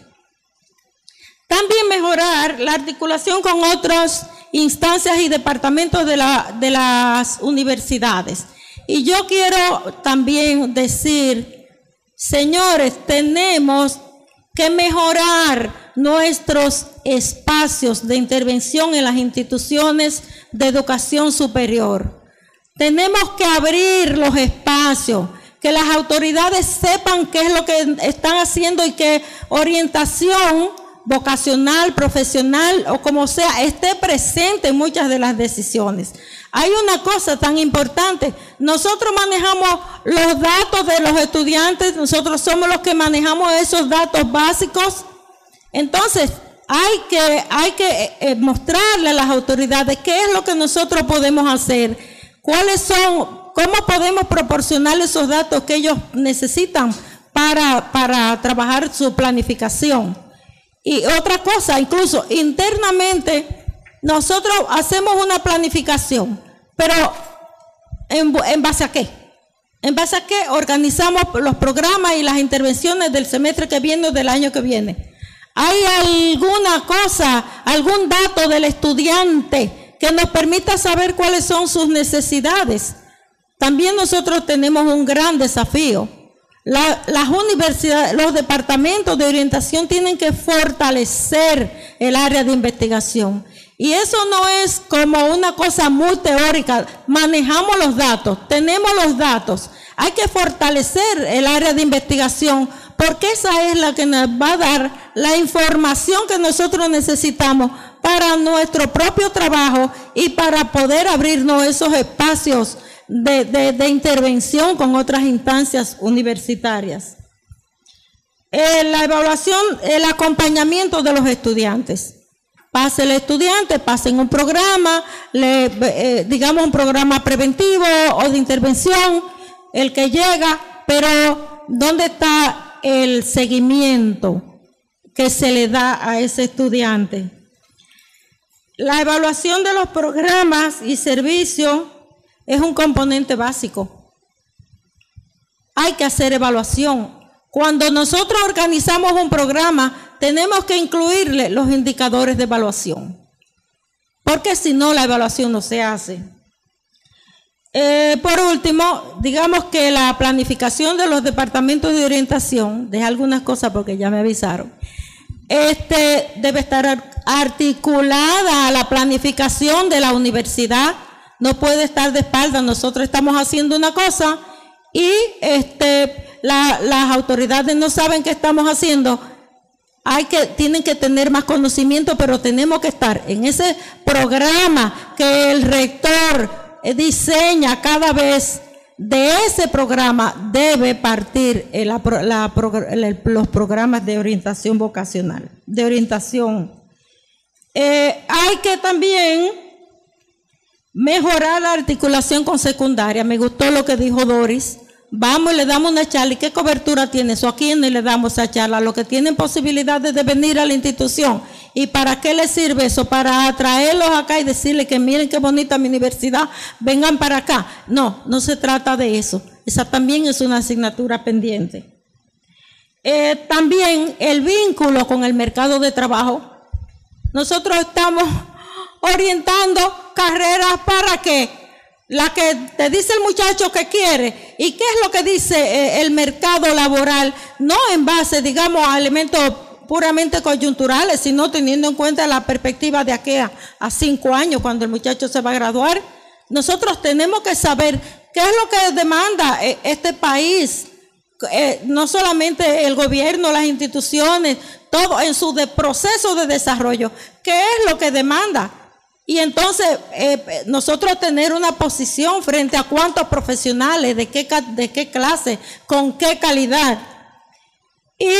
También mejorar la articulación con otras instancias y departamentos de, la, de las universidades. Y yo quiero también decir, señores, tenemos que mejorar nuestros espacios de intervención en las instituciones de educación superior. Tenemos que abrir los espacios, que las autoridades sepan qué es lo que están haciendo y que orientación vocacional, profesional o como sea, esté presente en muchas de las decisiones. Hay una cosa tan importante, nosotros manejamos los datos de los estudiantes, nosotros somos los que manejamos esos datos básicos, entonces hay que, hay que eh, mostrarle a las autoridades qué es lo que nosotros podemos hacer, cuáles son, cómo podemos proporcionar esos datos que ellos necesitan para, para trabajar su planificación. Y otra cosa, incluso internamente, nosotros hacemos una planificación, pero ¿en, en base a qué? ¿En base a qué organizamos los programas y las intervenciones del semestre que viene o del año que viene? ¿Hay alguna cosa, algún dato del estudiante que nos permita saber cuáles son sus necesidades? También nosotros tenemos un gran desafío. La, las universidades, los departamentos de orientación tienen que fortalecer el área de investigación. Y eso no es como una cosa muy teórica. Manejamos los datos, tenemos los datos. Hay que fortalecer el área de investigación porque esa es la que nos va a dar la información que nosotros necesitamos para nuestro propio trabajo y para poder abrirnos esos espacios De, de, de intervención con otras instancias universitarias. Eh, la evaluación, el acompañamiento de los estudiantes. Pase el estudiante, pasen un programa, le, eh, digamos un programa preventivo o de intervención, el que llega, pero ¿dónde está el seguimiento que se le da a ese estudiante? La evaluación de los programas y servicios es un componente básico. Hay que hacer evaluación. Cuando nosotros organizamos un programa, tenemos que incluirle los indicadores de evaluación, porque si no, la evaluación no se hace. Eh, por último, digamos que la planificación de los departamentos de orientación, deje algunas cosas porque ya me avisaron, este, debe estar articulada a la planificación de la universidad. No puede estar de espalda. Nosotros estamos haciendo una cosa y este, la, las autoridades no saben qué estamos haciendo. Hay que, tienen que tener más conocimiento, pero tenemos que estar en ese programa que el rector diseña cada vez de ese programa debe partir el, la, la, el, los programas de orientación vocacional, de orientación. Eh, hay que también mejorar la articulación con secundaria. Me gustó lo que dijo Doris. Vamos y le damos una charla. ¿Y qué cobertura tiene eso? ¿A quién le damos esa charla? A los que tienen posibilidades de venir a la institución. ¿Y para qué les sirve eso? Para atraerlos acá y decirles que miren qué bonita mi universidad, vengan para acá. No, no se trata de eso. Esa también es una asignatura pendiente. Eh, también el vínculo con el mercado de trabajo. Nosotros estamos orientando carreras para qué. La que te dice el muchacho que quiere. ¿Y qué es lo que dice eh, el mercado laboral? No en base, digamos, a elementos puramente coyunturales, sino teniendo en cuenta la perspectiva de aquí a, a cinco años, cuando el muchacho se va a graduar. Nosotros tenemos que saber qué es lo que demanda eh, este país. Eh, no solamente el gobierno, las instituciones, todo en su de proceso de desarrollo. ¿Qué es lo que demanda? Y entonces eh, nosotros tener una posición frente a cuántos profesionales, de qué, de qué clase, con qué calidad. Y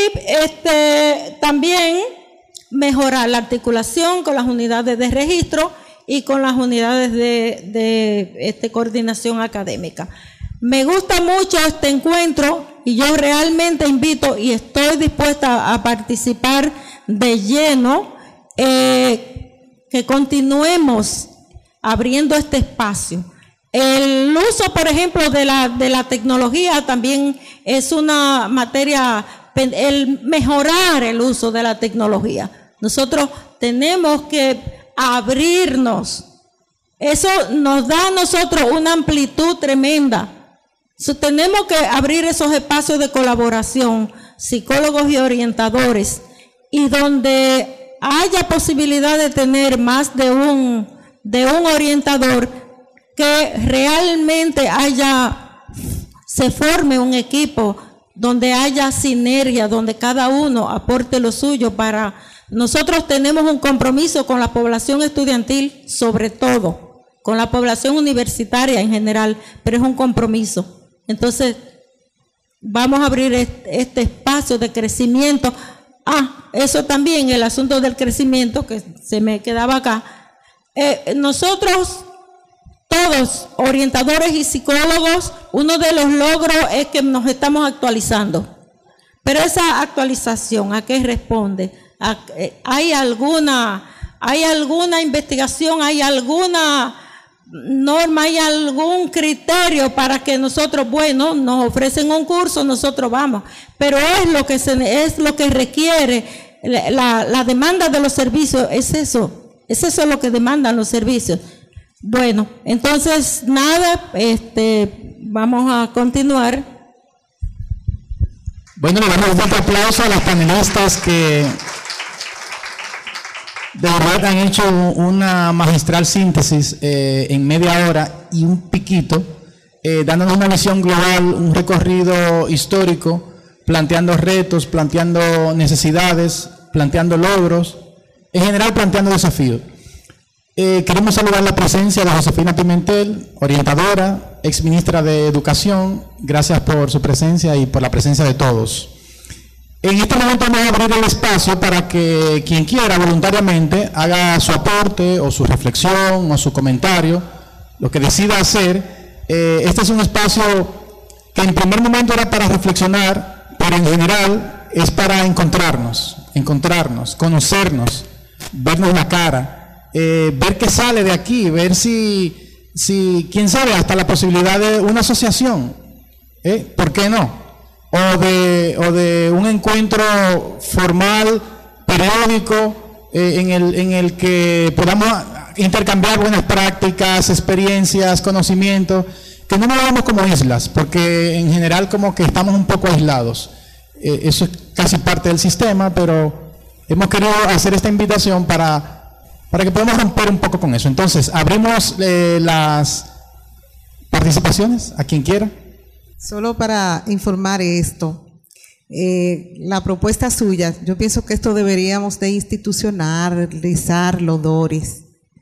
este, también mejorar la articulación con las unidades de registro y con las unidades de, de este, coordinación académica. Me gusta mucho este encuentro y yo realmente invito y estoy dispuesta a participar de lleno. Eh, que continuemos abriendo este espacio. El uso, por ejemplo, de la, de la tecnología también es una materia, el mejorar el uso de la tecnología. Nosotros tenemos que abrirnos. Eso nos da a nosotros una amplitud tremenda. So, tenemos que abrir esos espacios de colaboración, psicólogos y orientadores, y donde haya posibilidad de tener más de un, de un orientador, que realmente haya, se forme un equipo donde haya sinergia, donde cada uno aporte lo suyo. Para nosotros tenemos un compromiso con la población estudiantil, sobre todo, con la población universitaria en general, pero es un compromiso. Entonces, vamos a abrir este, este espacio de crecimiento. Ah, eso también, el asunto del crecimiento, que se me quedaba acá. Eh, nosotros, todos, orientadores y psicólogos, uno de los logros es que nos estamos actualizando. Pero esa actualización, ¿a qué responde? ¿A, eh, ¿Hay alguna, hay alguna investigación, hay alguna norma, hay algún criterio para que nosotros, bueno, nos ofrecen un curso, nosotros vamos? Pero es lo que se, es lo que requiere la, la demanda de los servicios, es eso, es eso lo que demandan los servicios. Bueno, entonces nada, este, vamos a continuar. Bueno, le damos un fuerte aplauso a las panelistas que de verdad han hecho una magistral síntesis eh, en media hora y un piquito, eh, dándonos una visión global, un recorrido histórico, planteando retos, planteando necesidades, planteando logros, en general planteando desafíos. Eh, queremos saludar la presencia de Josefina Pimentel, orientadora, ex ministra de Educación. Gracias por su presencia y por la presencia de todos. En este momento vamos a abrir el espacio para que quien quiera voluntariamente haga su aporte o su reflexión o su comentario, lo que decida hacer. Eh, este es un espacio que en primer momento era para reflexionar, pero en general es para encontrarnos, encontrarnos, conocernos, vernos la cara, eh, ver qué sale de aquí, ver si, si, quién sabe, hasta la posibilidad de una asociación, ¿eh? ¿Por qué no? O de, o de un encuentro formal, periódico, eh, en, el, en el que podamos intercambiar buenas prácticas, experiencias, conocimientos, que no nos veamos como islas, porque en general como que estamos un poco aislados. Eh, eso es casi parte del sistema, pero hemos querido hacer esta invitación para, para que podamos romper un poco con eso. Entonces, abrimos eh, las participaciones a quien quiera. Solo para informar esto, eh, la propuesta suya, yo pienso que esto deberíamos de institucionalizarlo, Doris.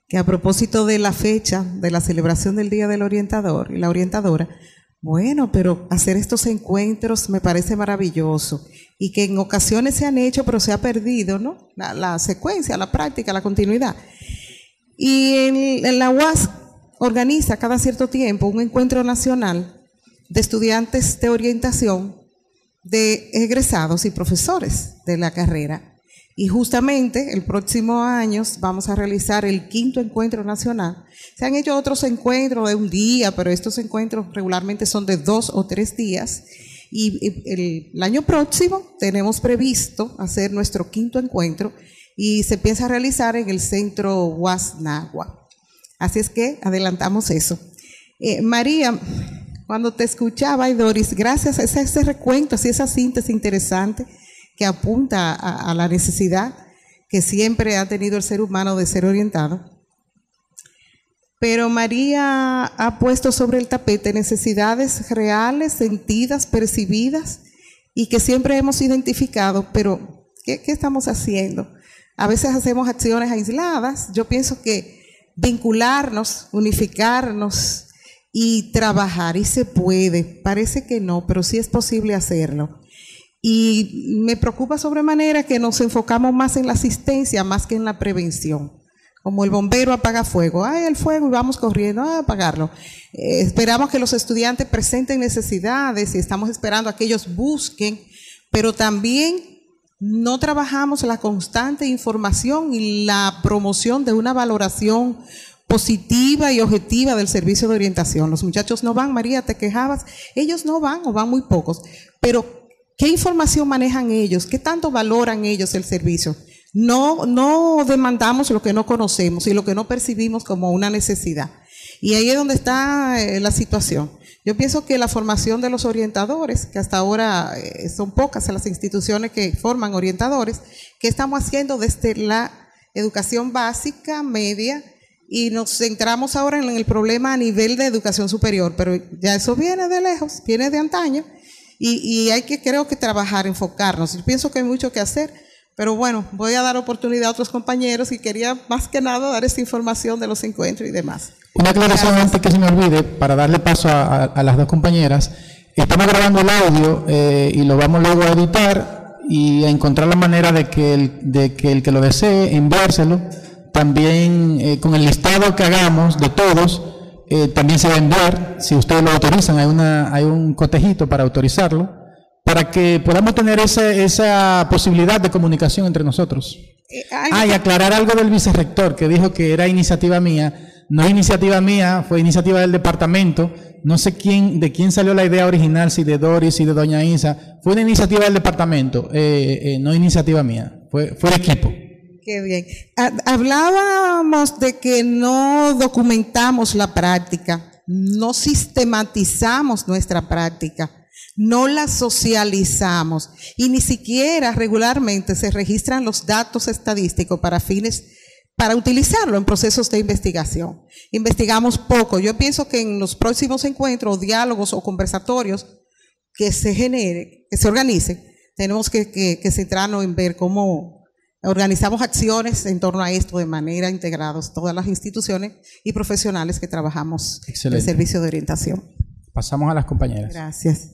que a propósito de la fecha de la celebración del Día del Orientador y la orientadora, bueno, pero hacer estos encuentros me parece maravilloso y que en ocasiones se han hecho, pero se ha perdido, ¿no? La, la secuencia, la práctica, la continuidad. Y en, en la U A S organiza cada cierto tiempo un encuentro nacional de estudiantes de orientación, de egresados y profesores de la carrera. Y justamente el próximo año vamos a realizar el quinto encuentro nacional. Se han hecho otros encuentros de un día, pero estos encuentros regularmente son de dos o tres días. Y el, el año próximo tenemos previsto hacer nuestro quinto encuentro y se piensa realizar en el centro U A S Nagua. Así es que adelantamos eso. Eh, María, cuando te escuchaba, y Doris, gracias a ese, ese recuento, así esa síntesis interesante que apunta a, a la necesidad que siempre ha tenido el ser humano de ser orientado. Pero María ha puesto sobre el tapete necesidades reales, sentidas, percibidas, y que siempre hemos identificado, pero ¿qué, qué estamos haciendo? A veces hacemos acciones aisladas. Yo pienso que vincularnos, unificarnos y trabajar, y se puede, parece que no, pero sí es posible hacerlo. Y me preocupa sobremanera que nos enfocamos más en la asistencia más que en la prevención. Como el bombero apaga fuego, ¡ay, el fuego! Y vamos corriendo a apagarlo. Eh, esperamos que los estudiantes presenten necesidades y estamos esperando a que ellos busquen, pero también no trabajamos la constante información y la promoción de una valoración positiva y objetiva del servicio de orientación. Los muchachos no van, María, te quejabas, ellos no van o van muy pocos, pero ¿qué información manejan ellos? ¿Qué tanto valoran ellos el servicio? No, no demandamos lo que no conocemos y lo que no percibimos como una necesidad. Y ahí es donde está eh, la situación. Yo pienso que la formación de los orientadores, que hasta ahora eh, son pocas las instituciones que forman orientadores, que estamos haciendo desde la educación básica, media, y nos centramos ahora en el problema a nivel de educación superior, pero ya eso viene de lejos, viene de antaño. Y, y hay que, creo que trabajar, enfocarnos. Yo pienso que hay mucho que hacer, pero bueno, voy a dar oportunidad a otros compañeros y quería más que nada dar esta información de los encuentros y demás. Una aclaración antes que se me olvide, para darle paso a, a, a las dos compañeras. Estamos grabando el audio eh, y lo vamos luego a editar y a encontrar la manera de que el, de que, el que lo desee enviárselo. También eh, con el listado que hagamos de todos, Eh, también se va a enviar, si ustedes lo autorizan, hay una hay un cotejito para autorizarlo, para que podamos tener ese, esa posibilidad de comunicación entre nosotros. Eh, ah, y aclarar algo del vicerrector, que dijo que era iniciativa mía. No es iniciativa mía, fue iniciativa del departamento. No sé quién de quién salió la idea original, si de Doris, si de doña Isa. Fue una iniciativa del departamento, eh, eh, no iniciativa mía, fue, fue el equipo. Qué bien. Hablábamos de que no documentamos la práctica, no sistematizamos nuestra práctica, no la socializamos y ni siquiera regularmente se registran los datos estadísticos para fines, para utilizarlo en procesos de investigación. Investigamos poco. Yo pienso que en los próximos encuentros, diálogos o conversatorios que se genere, que se organicen, tenemos que, que, que centrarnos en ver cómo organizamos acciones en torno a esto de manera integrada, todas las instituciones y profesionales que trabajamos en el servicio de orientación. Pasamos a las compañeras. Gracias.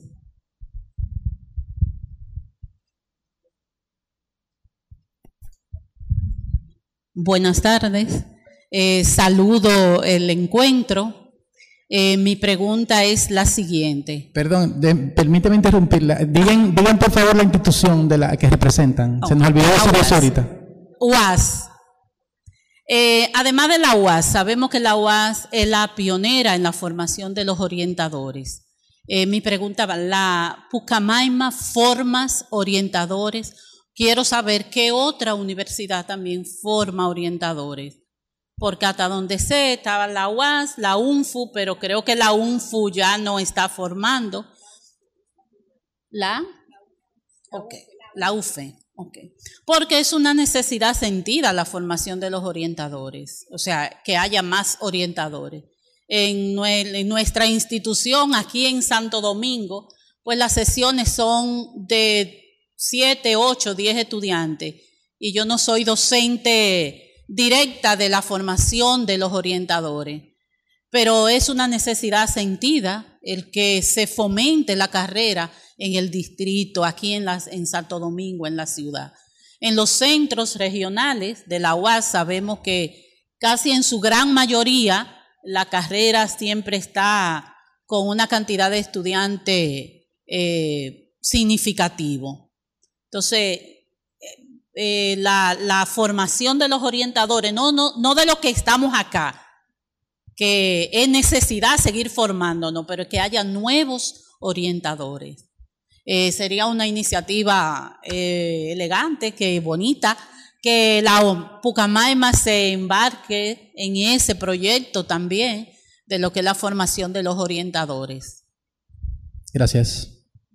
Buenas tardes. Eh, saludo el encuentro. Eh, mi pregunta es la siguiente. Perdón, de, permíteme interrumpirla. Digan, digan por favor la institución de la que representan. Oh, Se nos olvidó decir eso ahorita. U A S. Eh, además de la U A S, sabemos que la U A S es la pionera en la formación de los orientadores. Eh, mi pregunta va, ¿la Pucamaima formas orientadores? Quiero saber qué otra universidad también forma orientadores. Porque hasta donde sé, estaba la U A S, la U N F U, pero creo que la U N F U ya no está formando. ¿La? Ok, la U F E. Okay. Porque es una necesidad sentida la formación de los orientadores, o sea, que haya más orientadores. En, en nuestra institución, aquí en Santo Domingo, pues las sesiones son de siete, ocho, diez estudiantes, y yo no soy docente directa de la formación de los orientadores, pero es una necesidad sentida el que se fomente la carrera en el distrito, aquí en, las, en Santo Domingo, en la ciudad. En los centros regionales de la U A S sabemos que casi en su gran mayoría la carrera siempre está con una cantidad de estudiantes eh, significativo. Entonces, eh, la, la formación de los orientadores, no, no, no de los que estamos acá, que es necesidad seguir formándonos, pero que haya nuevos orientadores. Eh, sería una iniciativa eh, elegante, que bonita, que la Pucamaima se embarque en ese proyecto también de lo que es la formación de los orientadores. Gracias.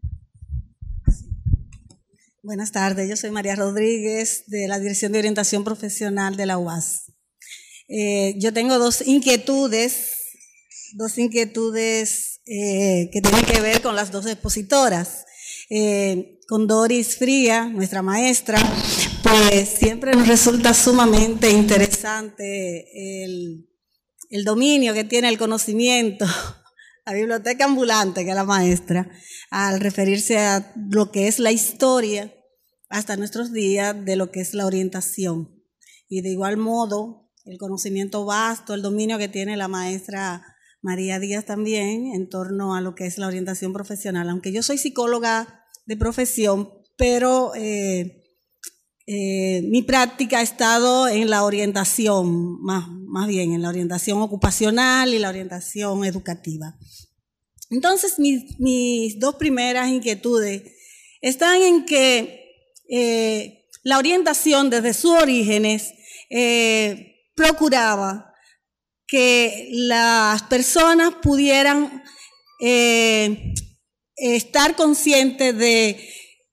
Buenas tardes, yo soy María Rodríguez de la Dirección de Orientación Profesional de la U A S. Eh, yo tengo dos inquietudes, dos inquietudes eh, que tienen que ver con las dos expositoras. Eh, con Doris Fría, nuestra maestra, pues siempre nos resulta sumamente interesante el, el dominio que tiene el conocimiento, la biblioteca ambulante que es la maestra, al referirse a lo que es la historia hasta nuestros días de lo que es la orientación. Y de igual modo, el conocimiento vasto, el dominio que tiene la maestra María Díaz también en torno a lo que es la orientación profesional. Aunque yo soy psicóloga de profesión, pero eh, eh, mi práctica ha estado en la orientación, más, más bien en la orientación ocupacional y la orientación educativa. Entonces, mis, mis dos primeras inquietudes están en que eh, la orientación desde sus orígenes eh, procuraba que las personas pudieran eh, estar conscientes de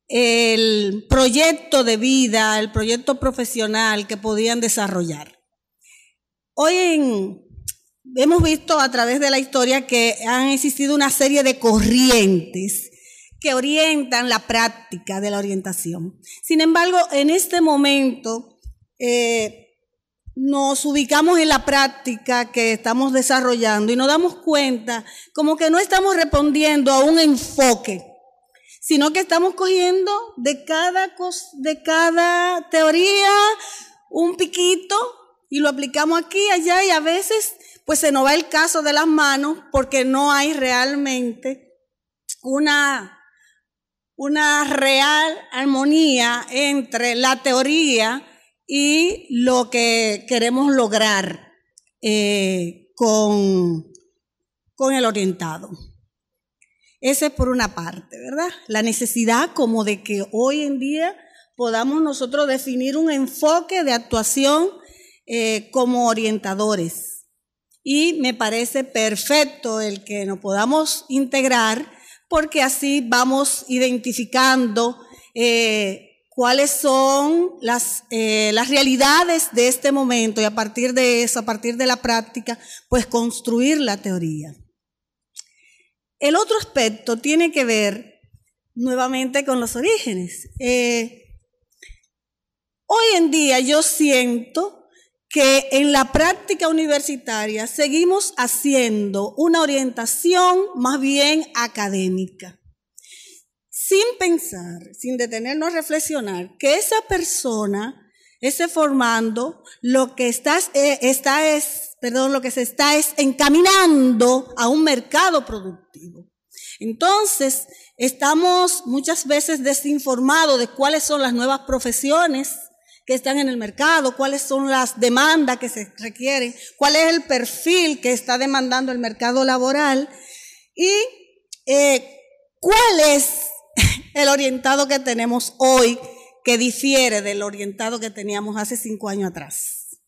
el proyecto de vida, el proyecto profesional que podían desarrollar. Hoy en, hemos visto a través de la historia que han existido una serie de corrientes que orientan la práctica de la orientación. Sin embargo, en este momento eh, nos ubicamos en la práctica que estamos desarrollando y nos damos cuenta como que no estamos respondiendo a un enfoque, sino que estamos cogiendo de cada, de cada teoría un piquito y lo aplicamos aquí, allá, y a veces pues se nos va el caso de las manos porque no hay realmente una, una real armonía entre la teoría y lo que queremos lograr eh, con, con el orientado. Esa es por una parte, ¿verdad? La necesidad como de que hoy en día podamos nosotros definir un enfoque de actuación eh, como orientadores. Y me parece perfecto el que nos podamos integrar, porque así vamos identificando eh, cuáles son las, eh, las realidades de este momento y a partir de eso, a partir de la práctica, pues construir la teoría. El otro aspecto tiene que ver nuevamente con los orígenes. Eh, hoy en día yo siento que en la práctica universitaria seguimos haciendo una orientación más bien académica, sin pensar, sin detenernos a reflexionar, que esa persona esté formando lo que está, eh, está es, perdón, lo que se está es encaminando a un mercado productivo. Entonces, estamos muchas veces desinformados de cuáles son las nuevas profesiones que están en el mercado, cuáles son las demandas que se requieren, cuál es el perfil que está demandando el mercado laboral y eh, cuál es el orientado que tenemos hoy que difiere del orientado que teníamos hace cinco años atrás.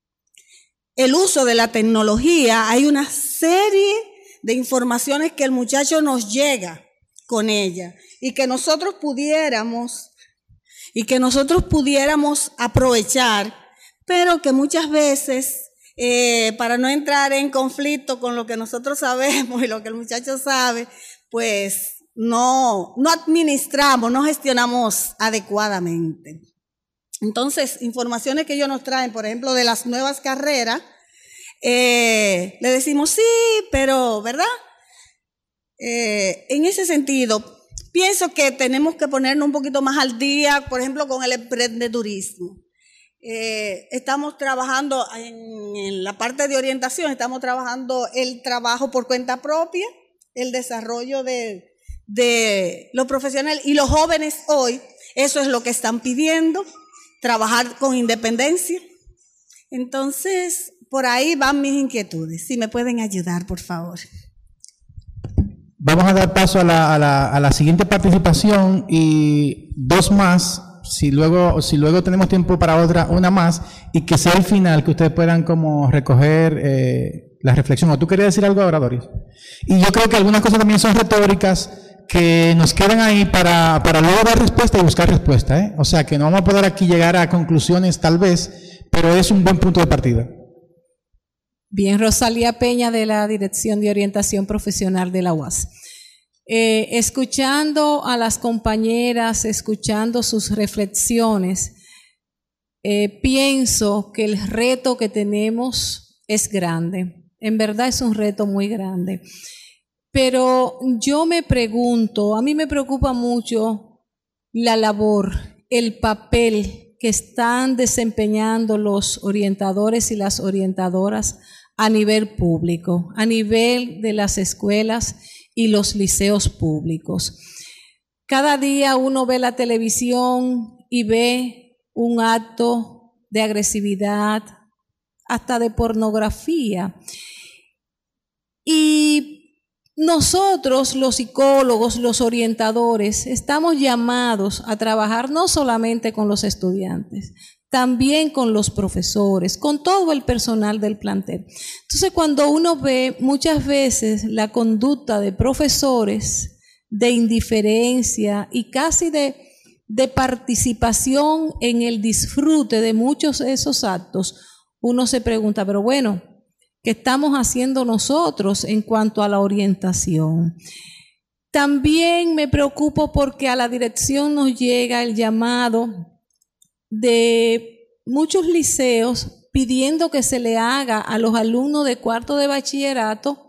El uso de la tecnología, hay una serie de informaciones que el muchacho nos llega con ella y que nosotros pudiéramos y que nosotros pudiéramos aprovechar, pero que muchas veces, eh, para no entrar en conflicto con lo que nosotros sabemos y lo que el muchacho sabe, pues no, no administramos, no gestionamos adecuadamente. Entonces, informaciones que ellos nos traen, por ejemplo, de las nuevas carreras, eh, le decimos sí, pero, ¿verdad? Eh, en ese sentido, pienso que tenemos que ponernos un poquito más al día, por ejemplo, con el emprendedurismo. Eh, estamos trabajando en, en la parte de orientación, estamos trabajando el trabajo por cuenta propia, el desarrollo de, de los profesionales, y los jóvenes hoy, eso es lo que están pidiendo, trabajar con independencia. Entonces, por ahí van mis inquietudes. Si me pueden ayudar, por favor. Vamos a dar paso a la, a la, a la siguiente participación y dos más. Si luego, si luego tenemos tiempo para otra, una más, y que sea el final, que ustedes puedan como recoger eh, la reflexión. ¿O tú querías decir algo ahora, Doris? Y yo creo que algunas cosas también son retóricas que nos quedan ahí para, para luego dar respuesta y buscar respuesta, ¿eh? O sea, que no vamos a poder aquí llegar a conclusiones tal vez, pero es un buen punto de partida. Bien, Rosalía Peña, de la Dirección de Orientación Profesional de la U A S. Eh, escuchando a las compañeras, escuchando sus reflexiones, eh, pienso que el reto que tenemos es grande. En verdad es un reto muy grande. Pero yo me pregunto, a mí me preocupa mucho la labor, el papel que están desempeñando los orientadores y las orientadoras a nivel público, a nivel de las escuelas y los liceos públicos. Cada día uno ve la televisión y ve un acto de agresividad, hasta de pornografía. Y nosotros, los psicólogos, los orientadores, estamos llamados a trabajar no solamente con los estudiantes, también con los profesores, con todo el personal del plantel. Entonces, cuando uno ve muchas veces la conducta de profesores de indiferencia y casi de, de participación en el disfrute de muchos de esos actos, uno se pregunta, pero bueno, ¿qué estamos haciendo nosotros en cuanto a la orientación? También me preocupo porque a la dirección nos llega el llamado de muchos liceos pidiendo que se le haga a los alumnos de cuarto de bachillerato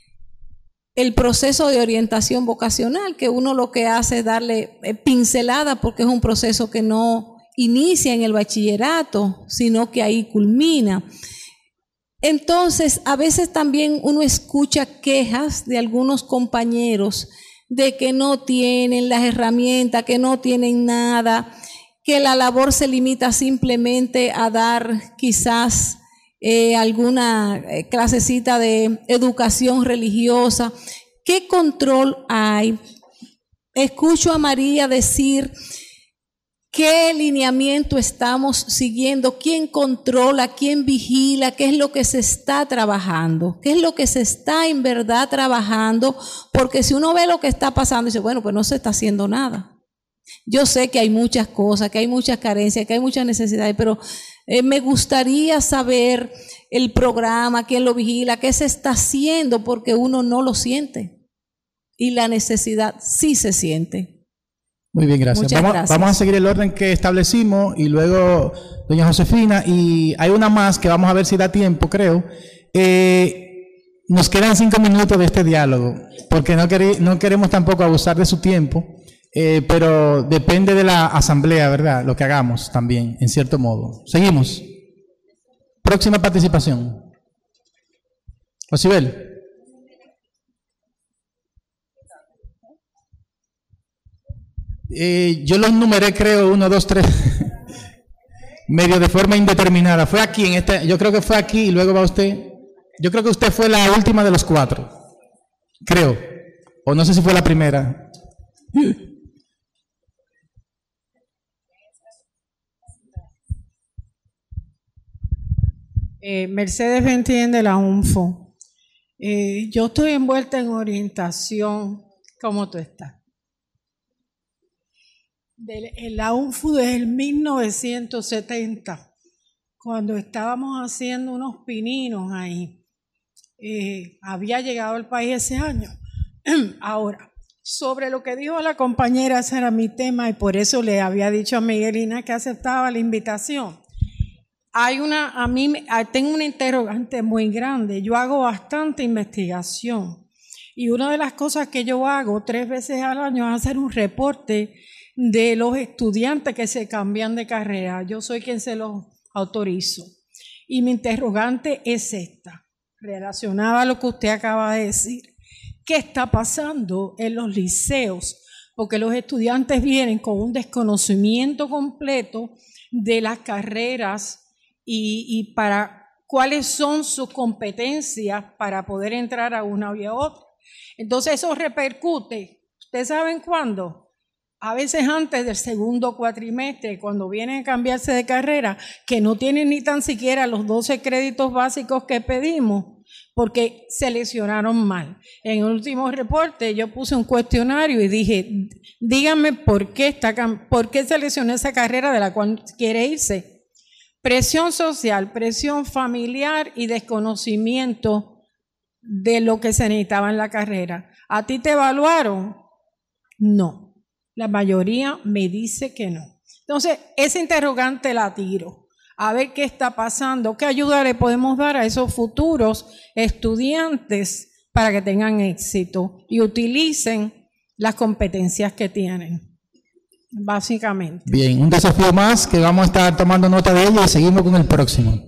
el proceso de orientación vocacional, que uno lo que hace es darle pincelada porque es un proceso que no inicia en el bachillerato, sino que ahí culmina. Entonces, a veces también uno escucha quejas de algunos compañeros de que no tienen las herramientas, que no tienen nada, que la labor se limita simplemente a dar quizás eh, alguna clasecita de educación religiosa. ¿Qué control hay? Escucho a María decir qué lineamiento estamos siguiendo, quién controla, quién vigila, qué es lo que se está trabajando, qué es lo que se está en verdad trabajando, porque si uno ve lo que está pasando, dice, bueno, pues no se está haciendo nada. Yo sé que hay muchas cosas, que hay muchas carencias, que hay muchas necesidades, pero eh, me gustaría saber el programa, quién lo vigila, qué se está haciendo, porque uno no lo siente y la necesidad sí se siente. Muy bien, gracias. Vamos, gracias. Vamos a seguir el orden que establecimos y luego doña Josefina, y hay una más que vamos a ver si da tiempo, creo. Eh, nos quedan cinco minutos de este diálogo, porque no, quer no queremos tampoco abusar de su tiempo. Eh, pero depende de la asamblea, ¿verdad? Lo que hagamos también, en cierto modo. Seguimos. Próxima participación. Osibel. Eh, yo los numeré, creo, uno, dos, tres, medio de forma indeterminada. Fue aquí, en este, yo creo que fue aquí y luego va usted. Yo creo que usted fue la última de los cuatro, creo. O no sé si fue la primera. Eh, Mercedes Bentien de la UNFO. Eh, yo estoy envuelta en orientación. ¿Cómo tú estás? De, en la UNFO desde el mil novecientos setenta, cuando estábamos haciendo unos pininos ahí. Eh, había llegado al país ese año. Ahora, Sobre lo que dijo la compañera, ese era mi tema y por eso le había dicho a Miguelina que aceptaba la invitación. Hay una, a mí tengo una interrogante muy grande. Yo hago bastante investigación y una de las cosas que yo hago tres veces al año es hacer un reporte de los estudiantes que se cambian de carrera. Yo soy quien se los autorizo. Y mi interrogante es esta, relacionada a lo que usted acaba de decir. ¿Qué está pasando en los liceos? Porque los estudiantes vienen con un desconocimiento completo de las carreras y, y para cuáles son sus competencias para poder entrar a una y a otra. Entonces eso repercute. ¿Ustedes saben cuándo? A veces antes del segundo cuatrimestre, cuando vienen a cambiarse de carrera, que no tienen ni tan siquiera los doce créditos básicos que pedimos, porque seleccionaron mal. En el último reporte yo puse un cuestionario y dije, díganme por qué, está, por qué seleccionó esa carrera de la cual quiere irse. Presión social, presión familiar y desconocimiento de lo que se necesitaba en la carrera. ¿A ti te evaluaron? No. La mayoría me dice que no. Entonces, ese interrogante la tiro. A ver qué está pasando, qué ayuda le podemos dar a esos futuros estudiantes para que tengan éxito y utilicen las competencias que tienen, básicamente. Bien, un desafío más que vamos a estar tomando nota de ello y seguimos con el próximo.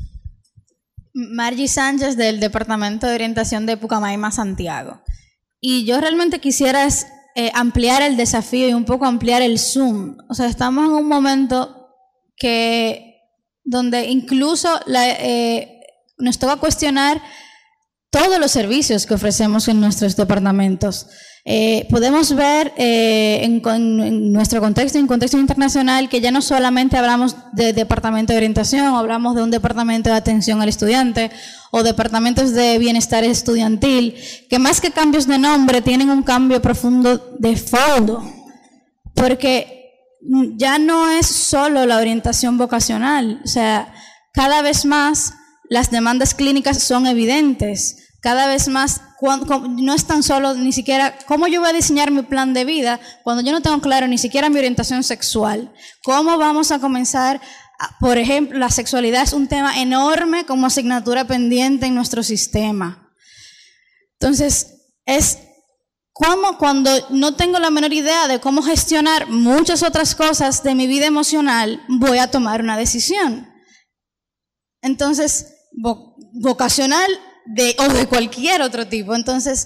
Margie Sánchez del Departamento de Orientación de Pucamaima, Santiago. Y yo realmente quisiera es, eh, ampliar el desafío y un poco ampliar el zoom. O sea, estamos en un momento que donde incluso la, eh, nos toca cuestionar todos los servicios que ofrecemos en nuestros departamentos. Eh, podemos ver eh, en, en nuestro contexto, en contexto internacional, que ya no solamente hablamos de departamento de orientación, hablamos de un departamento de atención al estudiante o departamentos de bienestar estudiantil, que más que cambios de nombre tienen un cambio profundo de fondo, porque ya no es solo la orientación vocacional, o sea, cada vez más las demandas clínicas son evidentes. Cada vez más, cuando, no es tan solo ni siquiera cómo yo voy a diseñar mi plan de vida cuando yo no tengo claro ni siquiera mi orientación sexual. ¿Cómo vamos a comenzar? A, por ejemplo, la sexualidad es un tema enorme como asignatura pendiente en nuestro sistema. Entonces, es como cuando no tengo la menor idea de cómo gestionar muchas otras cosas de mi vida emocional, voy a tomar una decisión. Entonces, vo- vocacional, De, o de cualquier otro tipo. Entonces,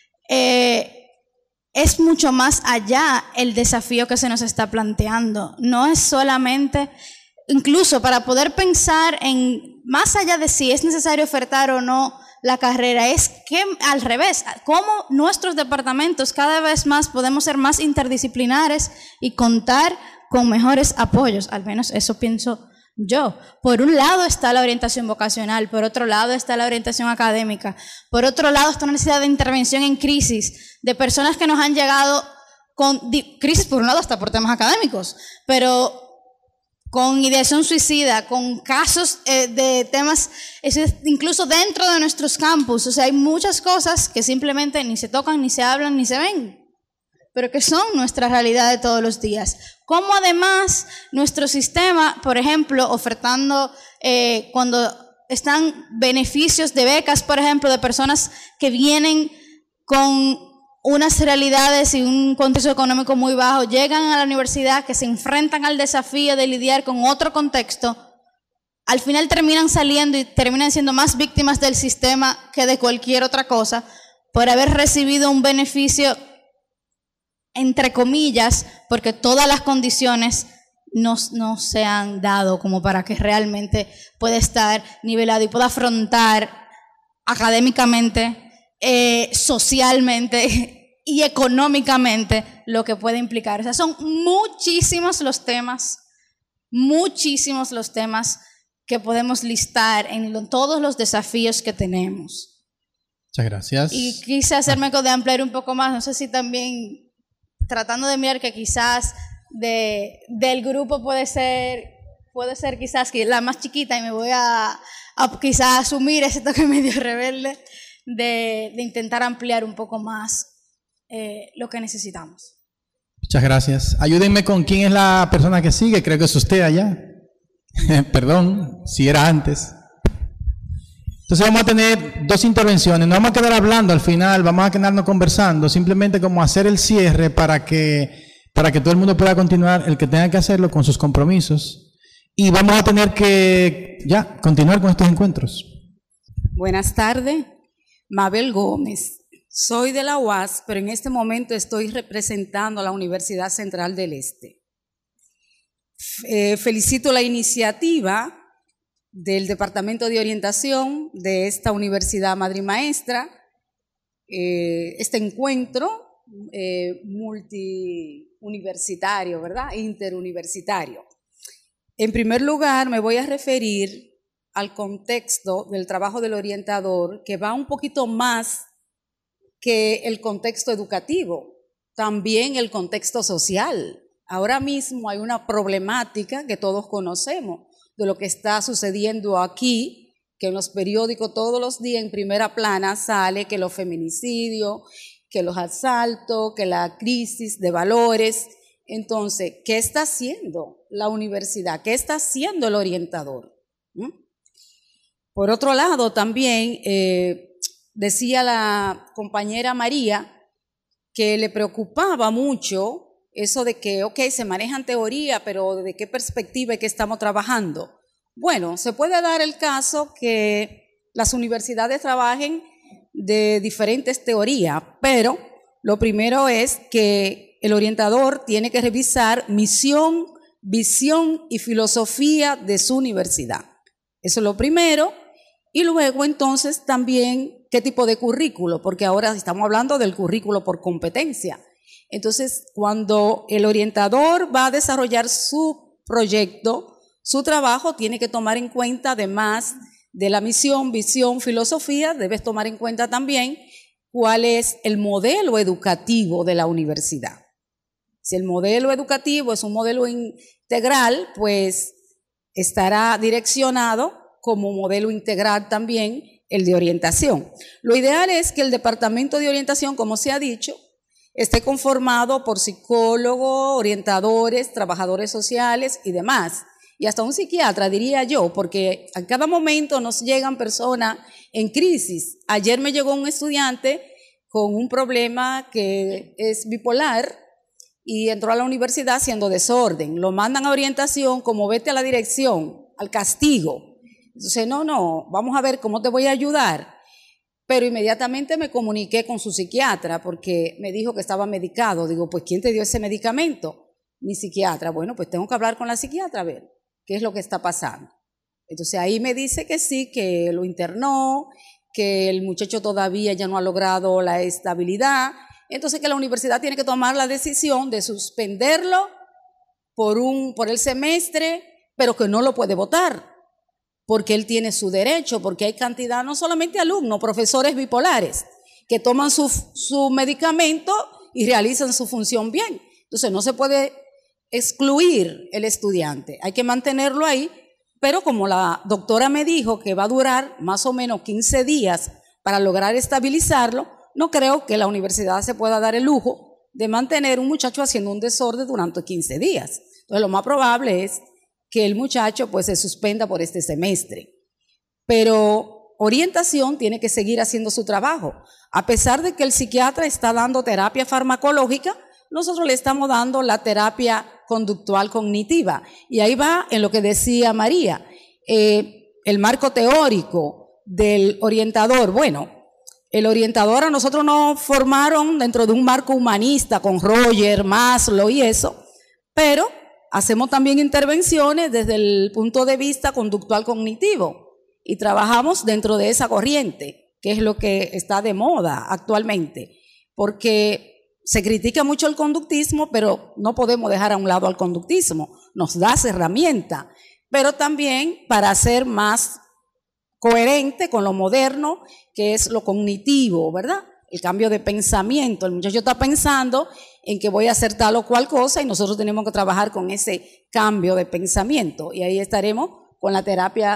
eh, es mucho más allá el desafío que se nos está planteando. No es solamente, incluso para poder pensar en, más allá de si es necesario ofertar o no la carrera, es que al revés, cómo nuestros departamentos cada vez más podemos ser más interdisciplinares y contar con mejores apoyos. Al menos eso pienso yo. Por un lado está la orientación vocacional, por otro lado está la orientación académica, por otro lado está una necesidad de intervención en crisis, de personas que nos han llegado con crisis por un lado hasta por temas académicos, pero con ideación suicida, con casos eh, de temas incluso dentro de nuestros campus. O sea, hay muchas cosas que simplemente ni se tocan, ni se hablan, ni se ven, pero que son nuestra realidad de todos los días. Como además nuestro sistema, por ejemplo, ofertando eh, cuando están beneficios de becas, por ejemplo, de personas que vienen con unas realidades y un contexto económico muy bajo, llegan a la universidad, que se enfrentan al desafío de lidiar con otro contexto, al final terminan saliendo y terminan siendo más víctimas del sistema que de cualquier otra cosa, por haber recibido un beneficio entre comillas, porque todas las condiciones no, no se han dado como para que realmente pueda estar nivelado y pueda afrontar académicamente, eh, socialmente y económicamente lo que puede implicar. O sea, son muchísimos los temas, muchísimos los temas que podemos listar en todos los desafíos que tenemos. Muchas gracias. Y quise hacerme de ampliar un poco más, no sé si también tratando de mirar que quizás de, del grupo puede ser, puede ser quizás que la más chiquita y me voy a, a quizás asumir ese toque medio rebelde de, de intentar ampliar un poco más eh, lo que necesitamos. Muchas gracias. Ayúdenme con quién es la persona que sigue. Creo que es usted allá. Perdón, si era antes. Entonces vamos a tener dos intervenciones. No vamos a quedar hablando al final, vamos a quedarnos conversando, simplemente como hacer el cierre para que, para que todo el mundo pueda continuar, el que tenga que hacerlo con sus compromisos. Y vamos a tener que ya continuar con estos encuentros. Buenas tardes, Mabel Gómez. Soy de la U A S, pero en este momento estoy representando a la Universidad Central del Este. Eh, felicito la iniciativa del Departamento de Orientación de esta Universidad Madre y Maestra, eh, este encuentro eh, multiuniversitario, ¿verdad? Interuniversitario. En primer lugar, me voy a referir al contexto del trabajo del orientador, que va un poquito más que el contexto educativo, también el contexto social. Ahora mismo hay una problemática que todos conocemos de lo que está sucediendo aquí, que en los periódicos todos los días en primera plana sale que los feminicidios, que los asaltos, que la crisis de valores. Entonces, ¿qué está haciendo la universidad? ¿Qué está haciendo el orientador? ¿Mm? Por otro lado, también eh, decía la compañera María que le preocupaba mucho eso de que, ok, se maneja en teoría, pero ¿de qué perspectiva es que estamos trabajando? Bueno, se puede dar el caso que las universidades trabajen de diferentes teorías, pero lo primero es que el orientador tiene que revisar misión, visión y filosofía de su universidad. Eso es lo primero. Y luego, entonces, también qué tipo de currículo, porque ahora estamos hablando del currículo por competencia. Entonces, cuando el orientador va a desarrollar su proyecto, su trabajo, tiene que tomar en cuenta, además de la misión, visión, filosofía, debes tomar en cuenta también cuál es el modelo educativo de la universidad. Si el modelo educativo es un modelo integral, pues estará direccionado como modelo integral también el de orientación. Lo ideal es que el departamento de orientación, como se ha dicho, esté conformado por psicólogos, orientadores, trabajadores sociales y demás. Y hasta un psiquiatra, diría yo, porque a cada momento nos llegan personas en crisis. Ayer me llegó un estudiante con un problema que es bipolar y entró a la universidad haciendo desorden. Lo mandan a orientación como vete a la dirección, al castigo. Entonces, no, no, vamos a ver cómo te voy a ayudar. Pero inmediatamente me comuniqué con su psiquiatra porque me dijo que estaba medicado. Digo, pues, ¿quién te dio ese medicamento? Mi psiquiatra. Bueno, pues tengo que hablar con la psiquiatra a ver qué es lo que está pasando. Entonces ahí me dice que sí, que lo internó, que el muchacho todavía ya no ha logrado la estabilidad. Entonces que la universidad tiene que tomar la decisión de suspenderlo por, un, por el semestre, pero que no lo puede votar, porque él tiene su derecho, porque hay cantidad, no solamente alumnos, profesores bipolares, que toman su, su medicamento y realizan su función bien. Entonces no se puede excluir el estudiante, hay que mantenerlo ahí, pero como la doctora me dijo que va a durar más o menos quince días para lograr estabilizarlo, no creo que la universidad se pueda dar el lujo de mantener un muchacho haciendo un desorden durante quince días. Entonces lo más probable es que el muchacho pues se suspenda por este semestre. Pero orientación tiene que seguir haciendo su trabajo. A pesar de que el psiquiatra está dando terapia farmacológica, nosotros le estamos dando la terapia conductual cognitiva. Y ahí va en lo que decía María, eh, el marco teórico del orientador. Bueno, el orientador a nosotros nos formaron dentro de un marco humanista con Roger, Maslow y eso, pero hacemos también intervenciones desde el punto de vista conductual cognitivo y trabajamos dentro de esa corriente, que es lo que está de moda actualmente, porque se critica mucho el conductismo, pero no podemos dejar a un lado al conductismo, nos da esa herramienta, pero también para ser más coherente con lo moderno, que es lo cognitivo, ¿verdad? El cambio de pensamiento, el muchacho está pensando en que voy a hacer tal o cual cosa y nosotros tenemos que trabajar con ese cambio de pensamiento y ahí estaremos con la terapia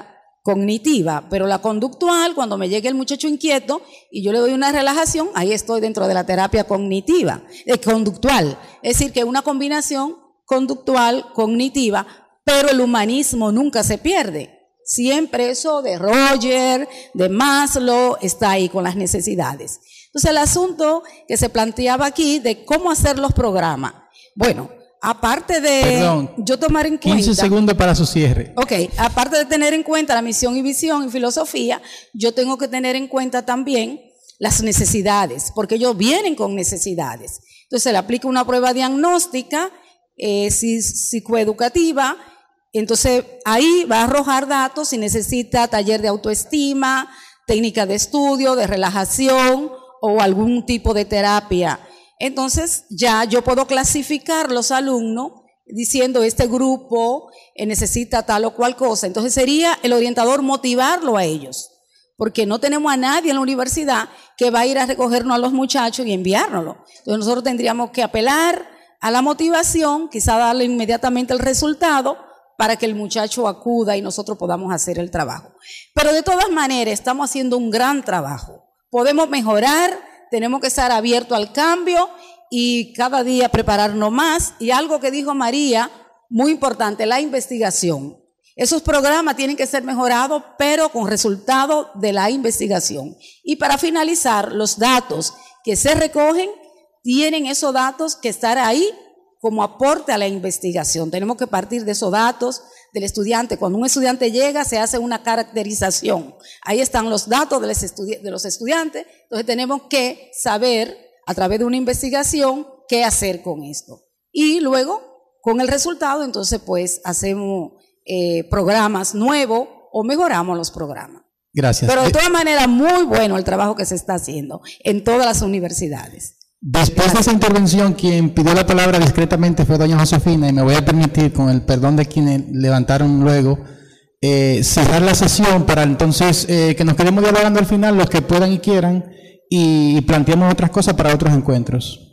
cognitiva, pero la conductual, cuando me llegue el muchacho inquieto y yo le doy una relajación, ahí estoy dentro de la terapia cognitiva, eh, conductual. Es decir, que una combinación conductual, cognitiva, pero el humanismo nunca se pierde. Siempre eso de Roger, de Maslow, está ahí con las necesidades. Entonces el asunto que se planteaba aquí de cómo hacer los programas. Bueno, aparte de Perdón, yo tomar en cuenta... quince segundos para su cierre. Ok, aparte de tener en cuenta la misión y visión y filosofía, yo tengo que tener en cuenta también las necesidades, porque ellos vienen con necesidades. Entonces se le aplica una prueba diagnóstica, eh, psicoeducativa. Entonces ahí va a arrojar datos si necesita taller de autoestima, técnica de estudio, de relajación o algún tipo de terapia. Entonces ya yo puedo clasificar los alumnos diciendo este grupo necesita tal o cual cosa. Entonces sería el orientador motivarlo a ellos, porque no tenemos a nadie en la universidad que va a ir a recogernos a los muchachos y enviárnoslo. Entonces nosotros tendríamos que apelar a la motivación, quizá darle inmediatamente el resultado, para que el muchacho acuda y nosotros podamos hacer el trabajo. Pero de todas maneras estamos haciendo un gran trabajo. Podemos mejorar, tenemos que estar abiertos al cambio y cada día prepararnos más. Y algo que dijo María, muy importante, la investigación. Esos programas tienen que ser mejorados, pero con resultado de la investigación. Y para finalizar, los datos que se recogen, tienen esos datos que estar ahí como aporte a la investigación. Tenemos que partir de esos datos del estudiante. Cuando un estudiante llega, se hace una caracterización. Ahí están los datos de los, estudi- de los estudiantes. Entonces tenemos que saber, a través de una investigación, qué hacer con esto. Y luego, con el resultado, entonces pues hacemos eh, programas nuevos o mejoramos los programas. Gracias. Pero de todas maneras, muy bueno el trabajo que se está haciendo en todas las universidades. Después de esa intervención, quien pidió la palabra discretamente fue doña Josefina, y me voy a permitir, con el perdón de quienes levantaron luego, eh, cerrar la sesión para entonces eh, que nos quedemos dialogando al final, los que puedan y quieran, y, y planteemos otras cosas para otros encuentros.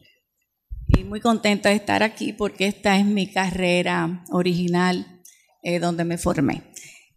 Y muy contenta de estar aquí porque esta es mi carrera original, eh, donde me formé.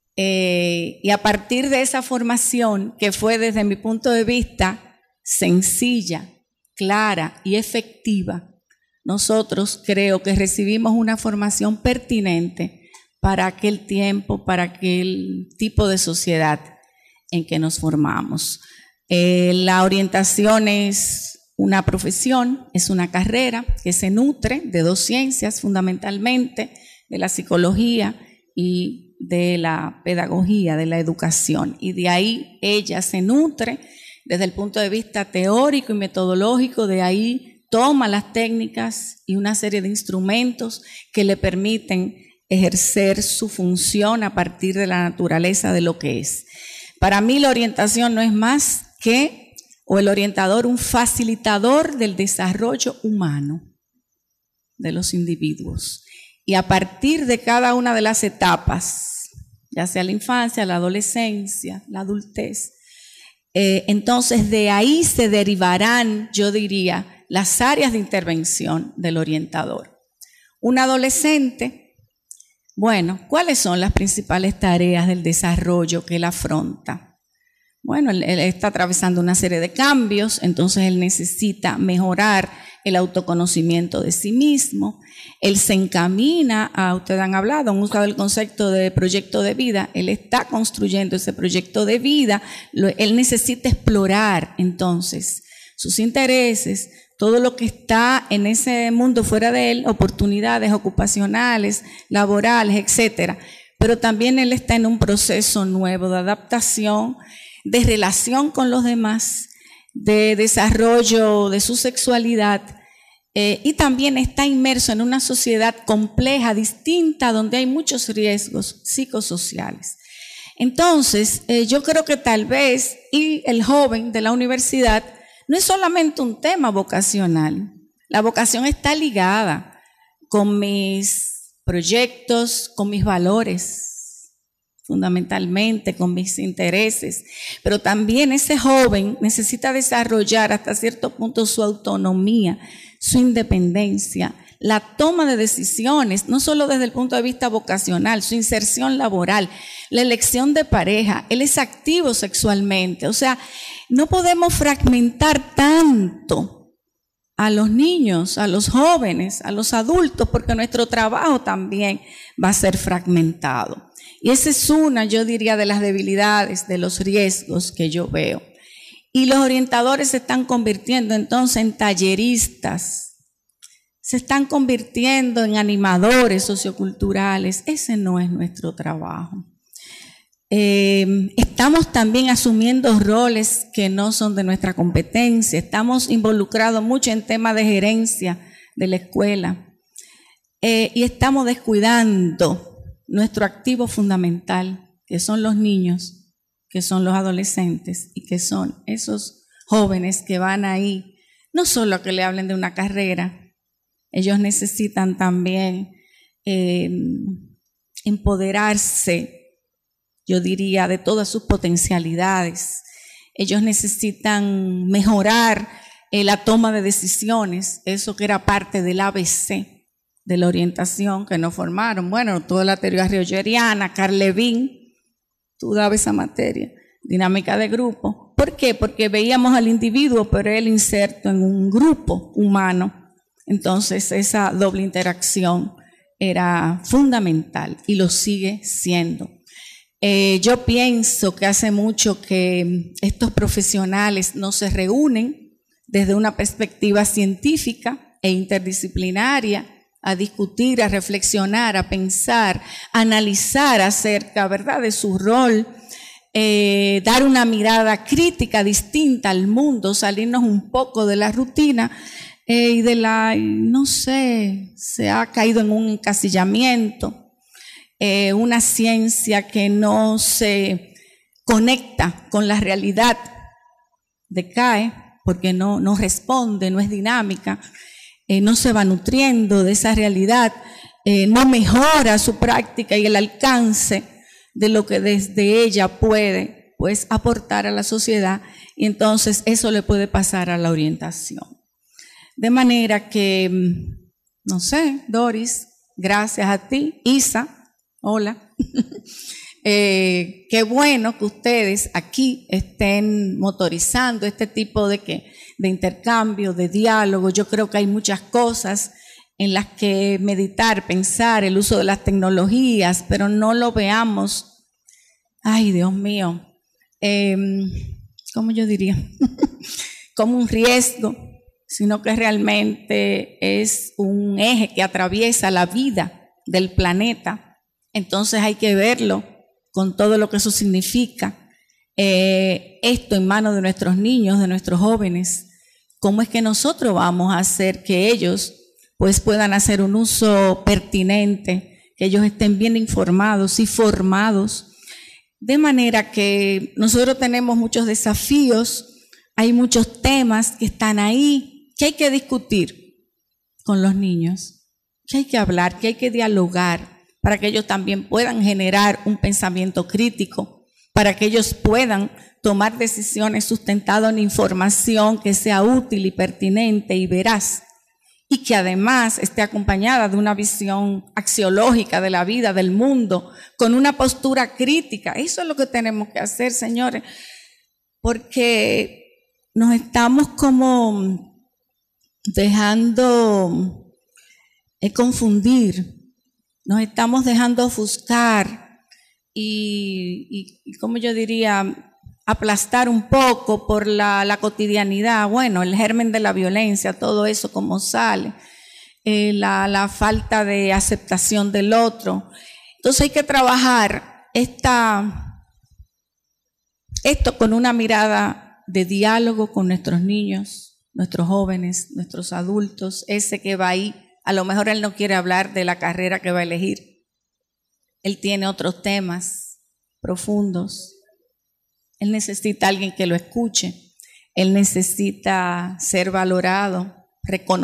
Eh, y a partir de esa formación, que fue desde mi punto de vista sencilla, clara y efectiva, nosotros creo que recibimos una formación pertinente para aquel tiempo, para aquel tipo de sociedad en que nos formamos. Eh, la orientación es una profesión, es una carrera que se nutre de dos ciencias fundamentalmente, de la psicología y de la pedagogía, de la educación, y de ahí ella se nutre desde el punto de vista teórico y metodológico. De ahí toma las técnicas y una serie de instrumentos que le permiten ejercer su función a partir de la naturaleza de lo que es. Para mí la orientación no es más que, o el orientador, un facilitador del desarrollo humano de los individuos. Y a partir de cada una de las etapas, ya sea la infancia, la adolescencia, la adultez, Eh, entonces de ahí se derivarán, yo diría, las áreas de intervención del orientador. Un adolescente, bueno, ¿cuáles son las principales tareas del desarrollo que él afronta? Bueno, él, él está atravesando una serie de cambios, entonces él necesita mejorar el autoconocimiento de sí mismo. Él se encamina a, ustedes han hablado, han usado el concepto de proyecto de vida, él está construyendo ese proyecto de vida, lo, él necesita explorar entonces sus intereses, todo lo que está en ese mundo fuera de él, oportunidades ocupacionales, laborales, etcétera. Pero también él está en un proceso nuevo de adaptación, de relación con los demás, de desarrollo de su sexualidad, eh, y también está inmerso en una sociedad compleja, distinta, donde hay muchos riesgos psicosociales. Entonces, eh, yo creo que tal vez, y el joven de la universidad, no es solamente un tema vocacional. La vocación está ligada con mis proyectos, con mis valores. fundamentalmente con mis intereses, pero también ese joven necesita desarrollar hasta cierto punto su autonomía, su independencia, la toma de decisiones, no solo desde el punto de vista vocacional, su inserción laboral, la elección de pareja. Él es activo sexualmente, o sea, no podemos fragmentar tanto a los niños, a los jóvenes, a los adultos, porque nuestro trabajo también va a ser fragmentado. Y esa es una, yo diría, de las debilidades, de los riesgos que yo veo. Y los orientadores se están convirtiendo entonces en talleristas, se están convirtiendo en animadores socioculturales. Ese no es nuestro trabajo. Eh, estamos también asumiendo roles que no son de nuestra competencia. Estamos involucrados mucho en temas de gerencia de la escuela. Eh, y estamos descuidando nuestro activo fundamental, que son los niños, que son los adolescentes y que son esos jóvenes que van ahí, no solo a que le hablen de una carrera, ellos necesitan también eh, empoderarse, yo diría, de todas sus potencialidades. Ellos necesitan mejorar eh, la toma de decisiones, eso que era parte del A B C de la orientación que nos formaron. Bueno, toda la teoría rogeriana, Carl Levin, tú dabas esa materia, dinámica de grupo. ¿Por qué? Porque veíamos al individuo, pero él inserto en un grupo humano. Entonces, esa doble interacción era fundamental y lo sigue siendo. Eh, yo pienso que hace mucho que estos profesionales no se reúnen desde una perspectiva científica e interdisciplinaria a discutir, a reflexionar, a pensar, a analizar acerca, ¿verdad?, de su rol, eh, dar una mirada crítica distinta al mundo, salirnos un poco de la rutina eh, y de la, no sé, se ha caído en un encasillamiento, eh, una ciencia que no se conecta con la realidad, decae porque no, no responde, no es dinámica. Eh, no se va nutriendo de esa realidad, eh, no mejora su práctica y el alcance de lo que desde ella puede, pues, aportar a la sociedad, y entonces eso le puede pasar a la orientación. De manera que, no sé, Doris, gracias a ti, Isa, hola, eh, qué bueno que ustedes aquí estén motorizando este tipo de que de intercambio, de diálogo. Yo creo que hay muchas cosas en las que meditar, pensar, el uso de las tecnologías, pero no lo veamos, ay Dios mío, eh, ¿cómo yo diría? como un riesgo, sino que realmente es un eje que atraviesa la vida del planeta. Entonces hay que verlo con todo lo que eso significa. Eh, esto en manos de nuestros niños, de nuestros jóvenes. ¿Cómo es que nosotros vamos a hacer que ellos pues puedan hacer un uso pertinente, que ellos estén bien informados y formados? De manera que nosotros tenemos muchos desafíos, hay muchos temas que están ahí, que hay que discutir con los niños, que hay que hablar, que hay que dialogar, para que ellos también puedan generar un pensamiento crítico, para que ellos puedan tomar decisiones sustentadas en información que sea útil y pertinente y veraz, y que además esté acompañada de una visión axiológica de la vida, del mundo, con una postura crítica. Eso es lo que tenemos que hacer, señores, porque nos estamos como dejando eh, confundir, nos estamos dejando ofuscar y, y, y como yo diría, aplastar un poco por la, la cotidianidad, bueno, el germen de la violencia, todo eso como sale, eh, la, la falta de aceptación del otro. Entonces hay que trabajar esta, esto con una mirada de diálogo con nuestros niños, nuestros jóvenes, nuestros adultos, ese que va ahí. A lo mejor él no quiere hablar de la carrera que va a elegir. Él tiene otros temas profundos. Él necesita a alguien que lo escuche. Él necesita ser valorado,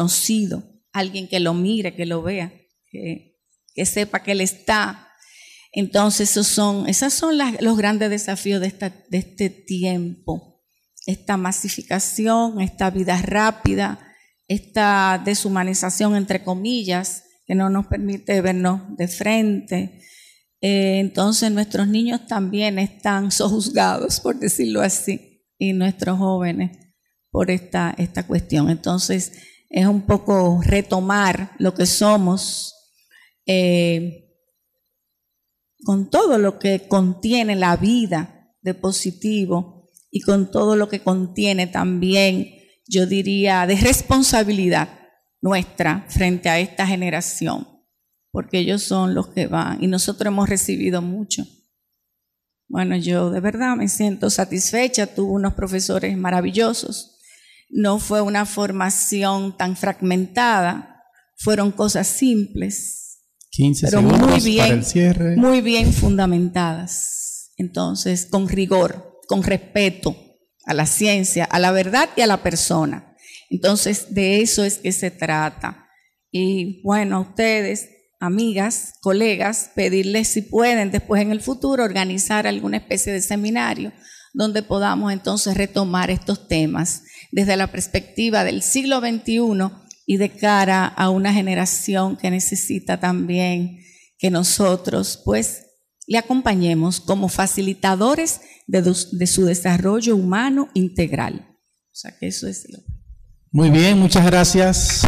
reconocido, alguien que lo mire, que lo vea, que, que sepa que él está. Entonces, esos son, esos son las, los grandes desafíos de, esta, de este tiempo. Esta masificación, esta vida rápida, esta deshumanización, entre comillas, que no nos permite vernos de frente. Eh, entonces, nuestros niños también están sojuzgados, por decirlo así, y nuestros jóvenes por esta, esta cuestión. Entonces, es un poco retomar lo que somos, eh, con todo lo que contiene la vida de positivo y con todo lo que contiene también, yo diría, de responsabilidad nuestra frente a esta generación, porque ellos son los que van y nosotros hemos recibido mucho. Bueno, yo de verdad me siento satisfecha, tuve unos profesores maravillosos, no fue una formación tan fragmentada, fueron cosas simples, quince pero segundos muy bien, para el cierre. Muy bien fundamentadas. Entonces, con rigor, con respeto a la ciencia, a la verdad y a la persona. Entonces, de eso es que se trata. Y bueno, a ustedes, amigas, colegas, pedirles si pueden después en el futuro organizar alguna especie de seminario donde podamos entonces retomar estos temas desde la perspectiva del siglo veintiuno y de cara a una generación que necesita también que nosotros pues le acompañemos como facilitadores de, de su desarrollo humano integral. O sea que eso es lo. Muy bien, muchas gracias.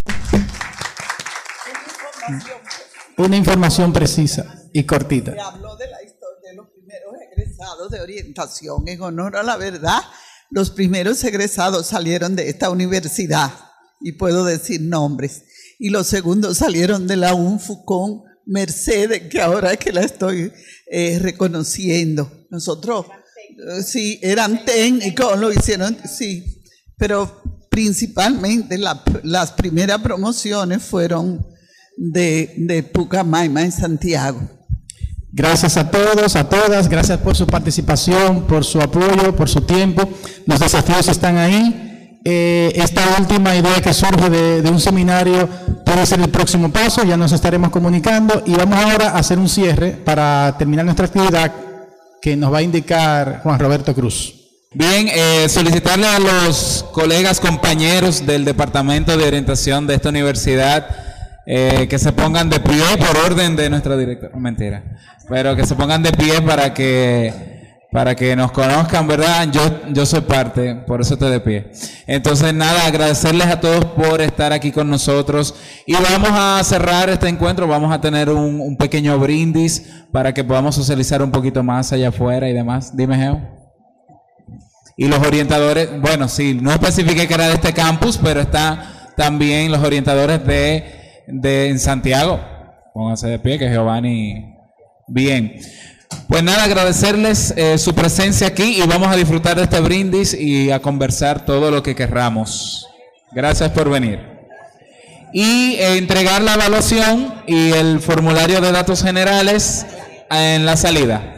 Una información precisa y cortita. Se habló de la historia de los primeros egresados de orientación. En honor a la verdad, los primeros egresados salieron de esta universidad. Y puedo decir nombres, y los segundos salieron de la UNFU con Mercedes, que ahora es que la estoy eh, reconociendo. Nosotros, eh, sí, eran técnicos, lo hicieron, sí, pero principalmente la, las primeras promociones fueron de, de Pucamaima en Santiago. Gracias a todos, a todas, gracias por su participación, por su apoyo, por su tiempo. Los desafíos están ahí. Eh, esta última idea que surge de, de un seminario puede ser el próximo paso, ya nos estaremos comunicando y vamos ahora a hacer un cierre para terminar nuestra actividad que nos va a indicar Juan Roberto Cruz. Bien, eh, solicitarle a los colegas, compañeros del Departamento de Orientación de esta universidad eh, que se pongan de pie por orden de nuestra directora, mentira, pero que se pongan de pie para que para que nos conozcan, ¿verdad? Yo, yo soy parte, por eso estoy de pie. Entonces, nada, agradecerles a todos por estar aquí con nosotros y vamos a cerrar este encuentro, vamos a tener un, un pequeño brindis para que podamos socializar un poquito más allá afuera y demás. Dime, Geo. Y los orientadores, bueno, sí, no especifiqué que era de este campus, pero está también los orientadores de, de en Santiago. Pónganse de pie, que Giovanni, bien. Pues nada, agradecerles eh, su presencia aquí y vamos a disfrutar de este brindis y a conversar todo lo que querramos. Gracias por venir. Y eh, entregar la evaluación y el formulario de datos generales en la salida.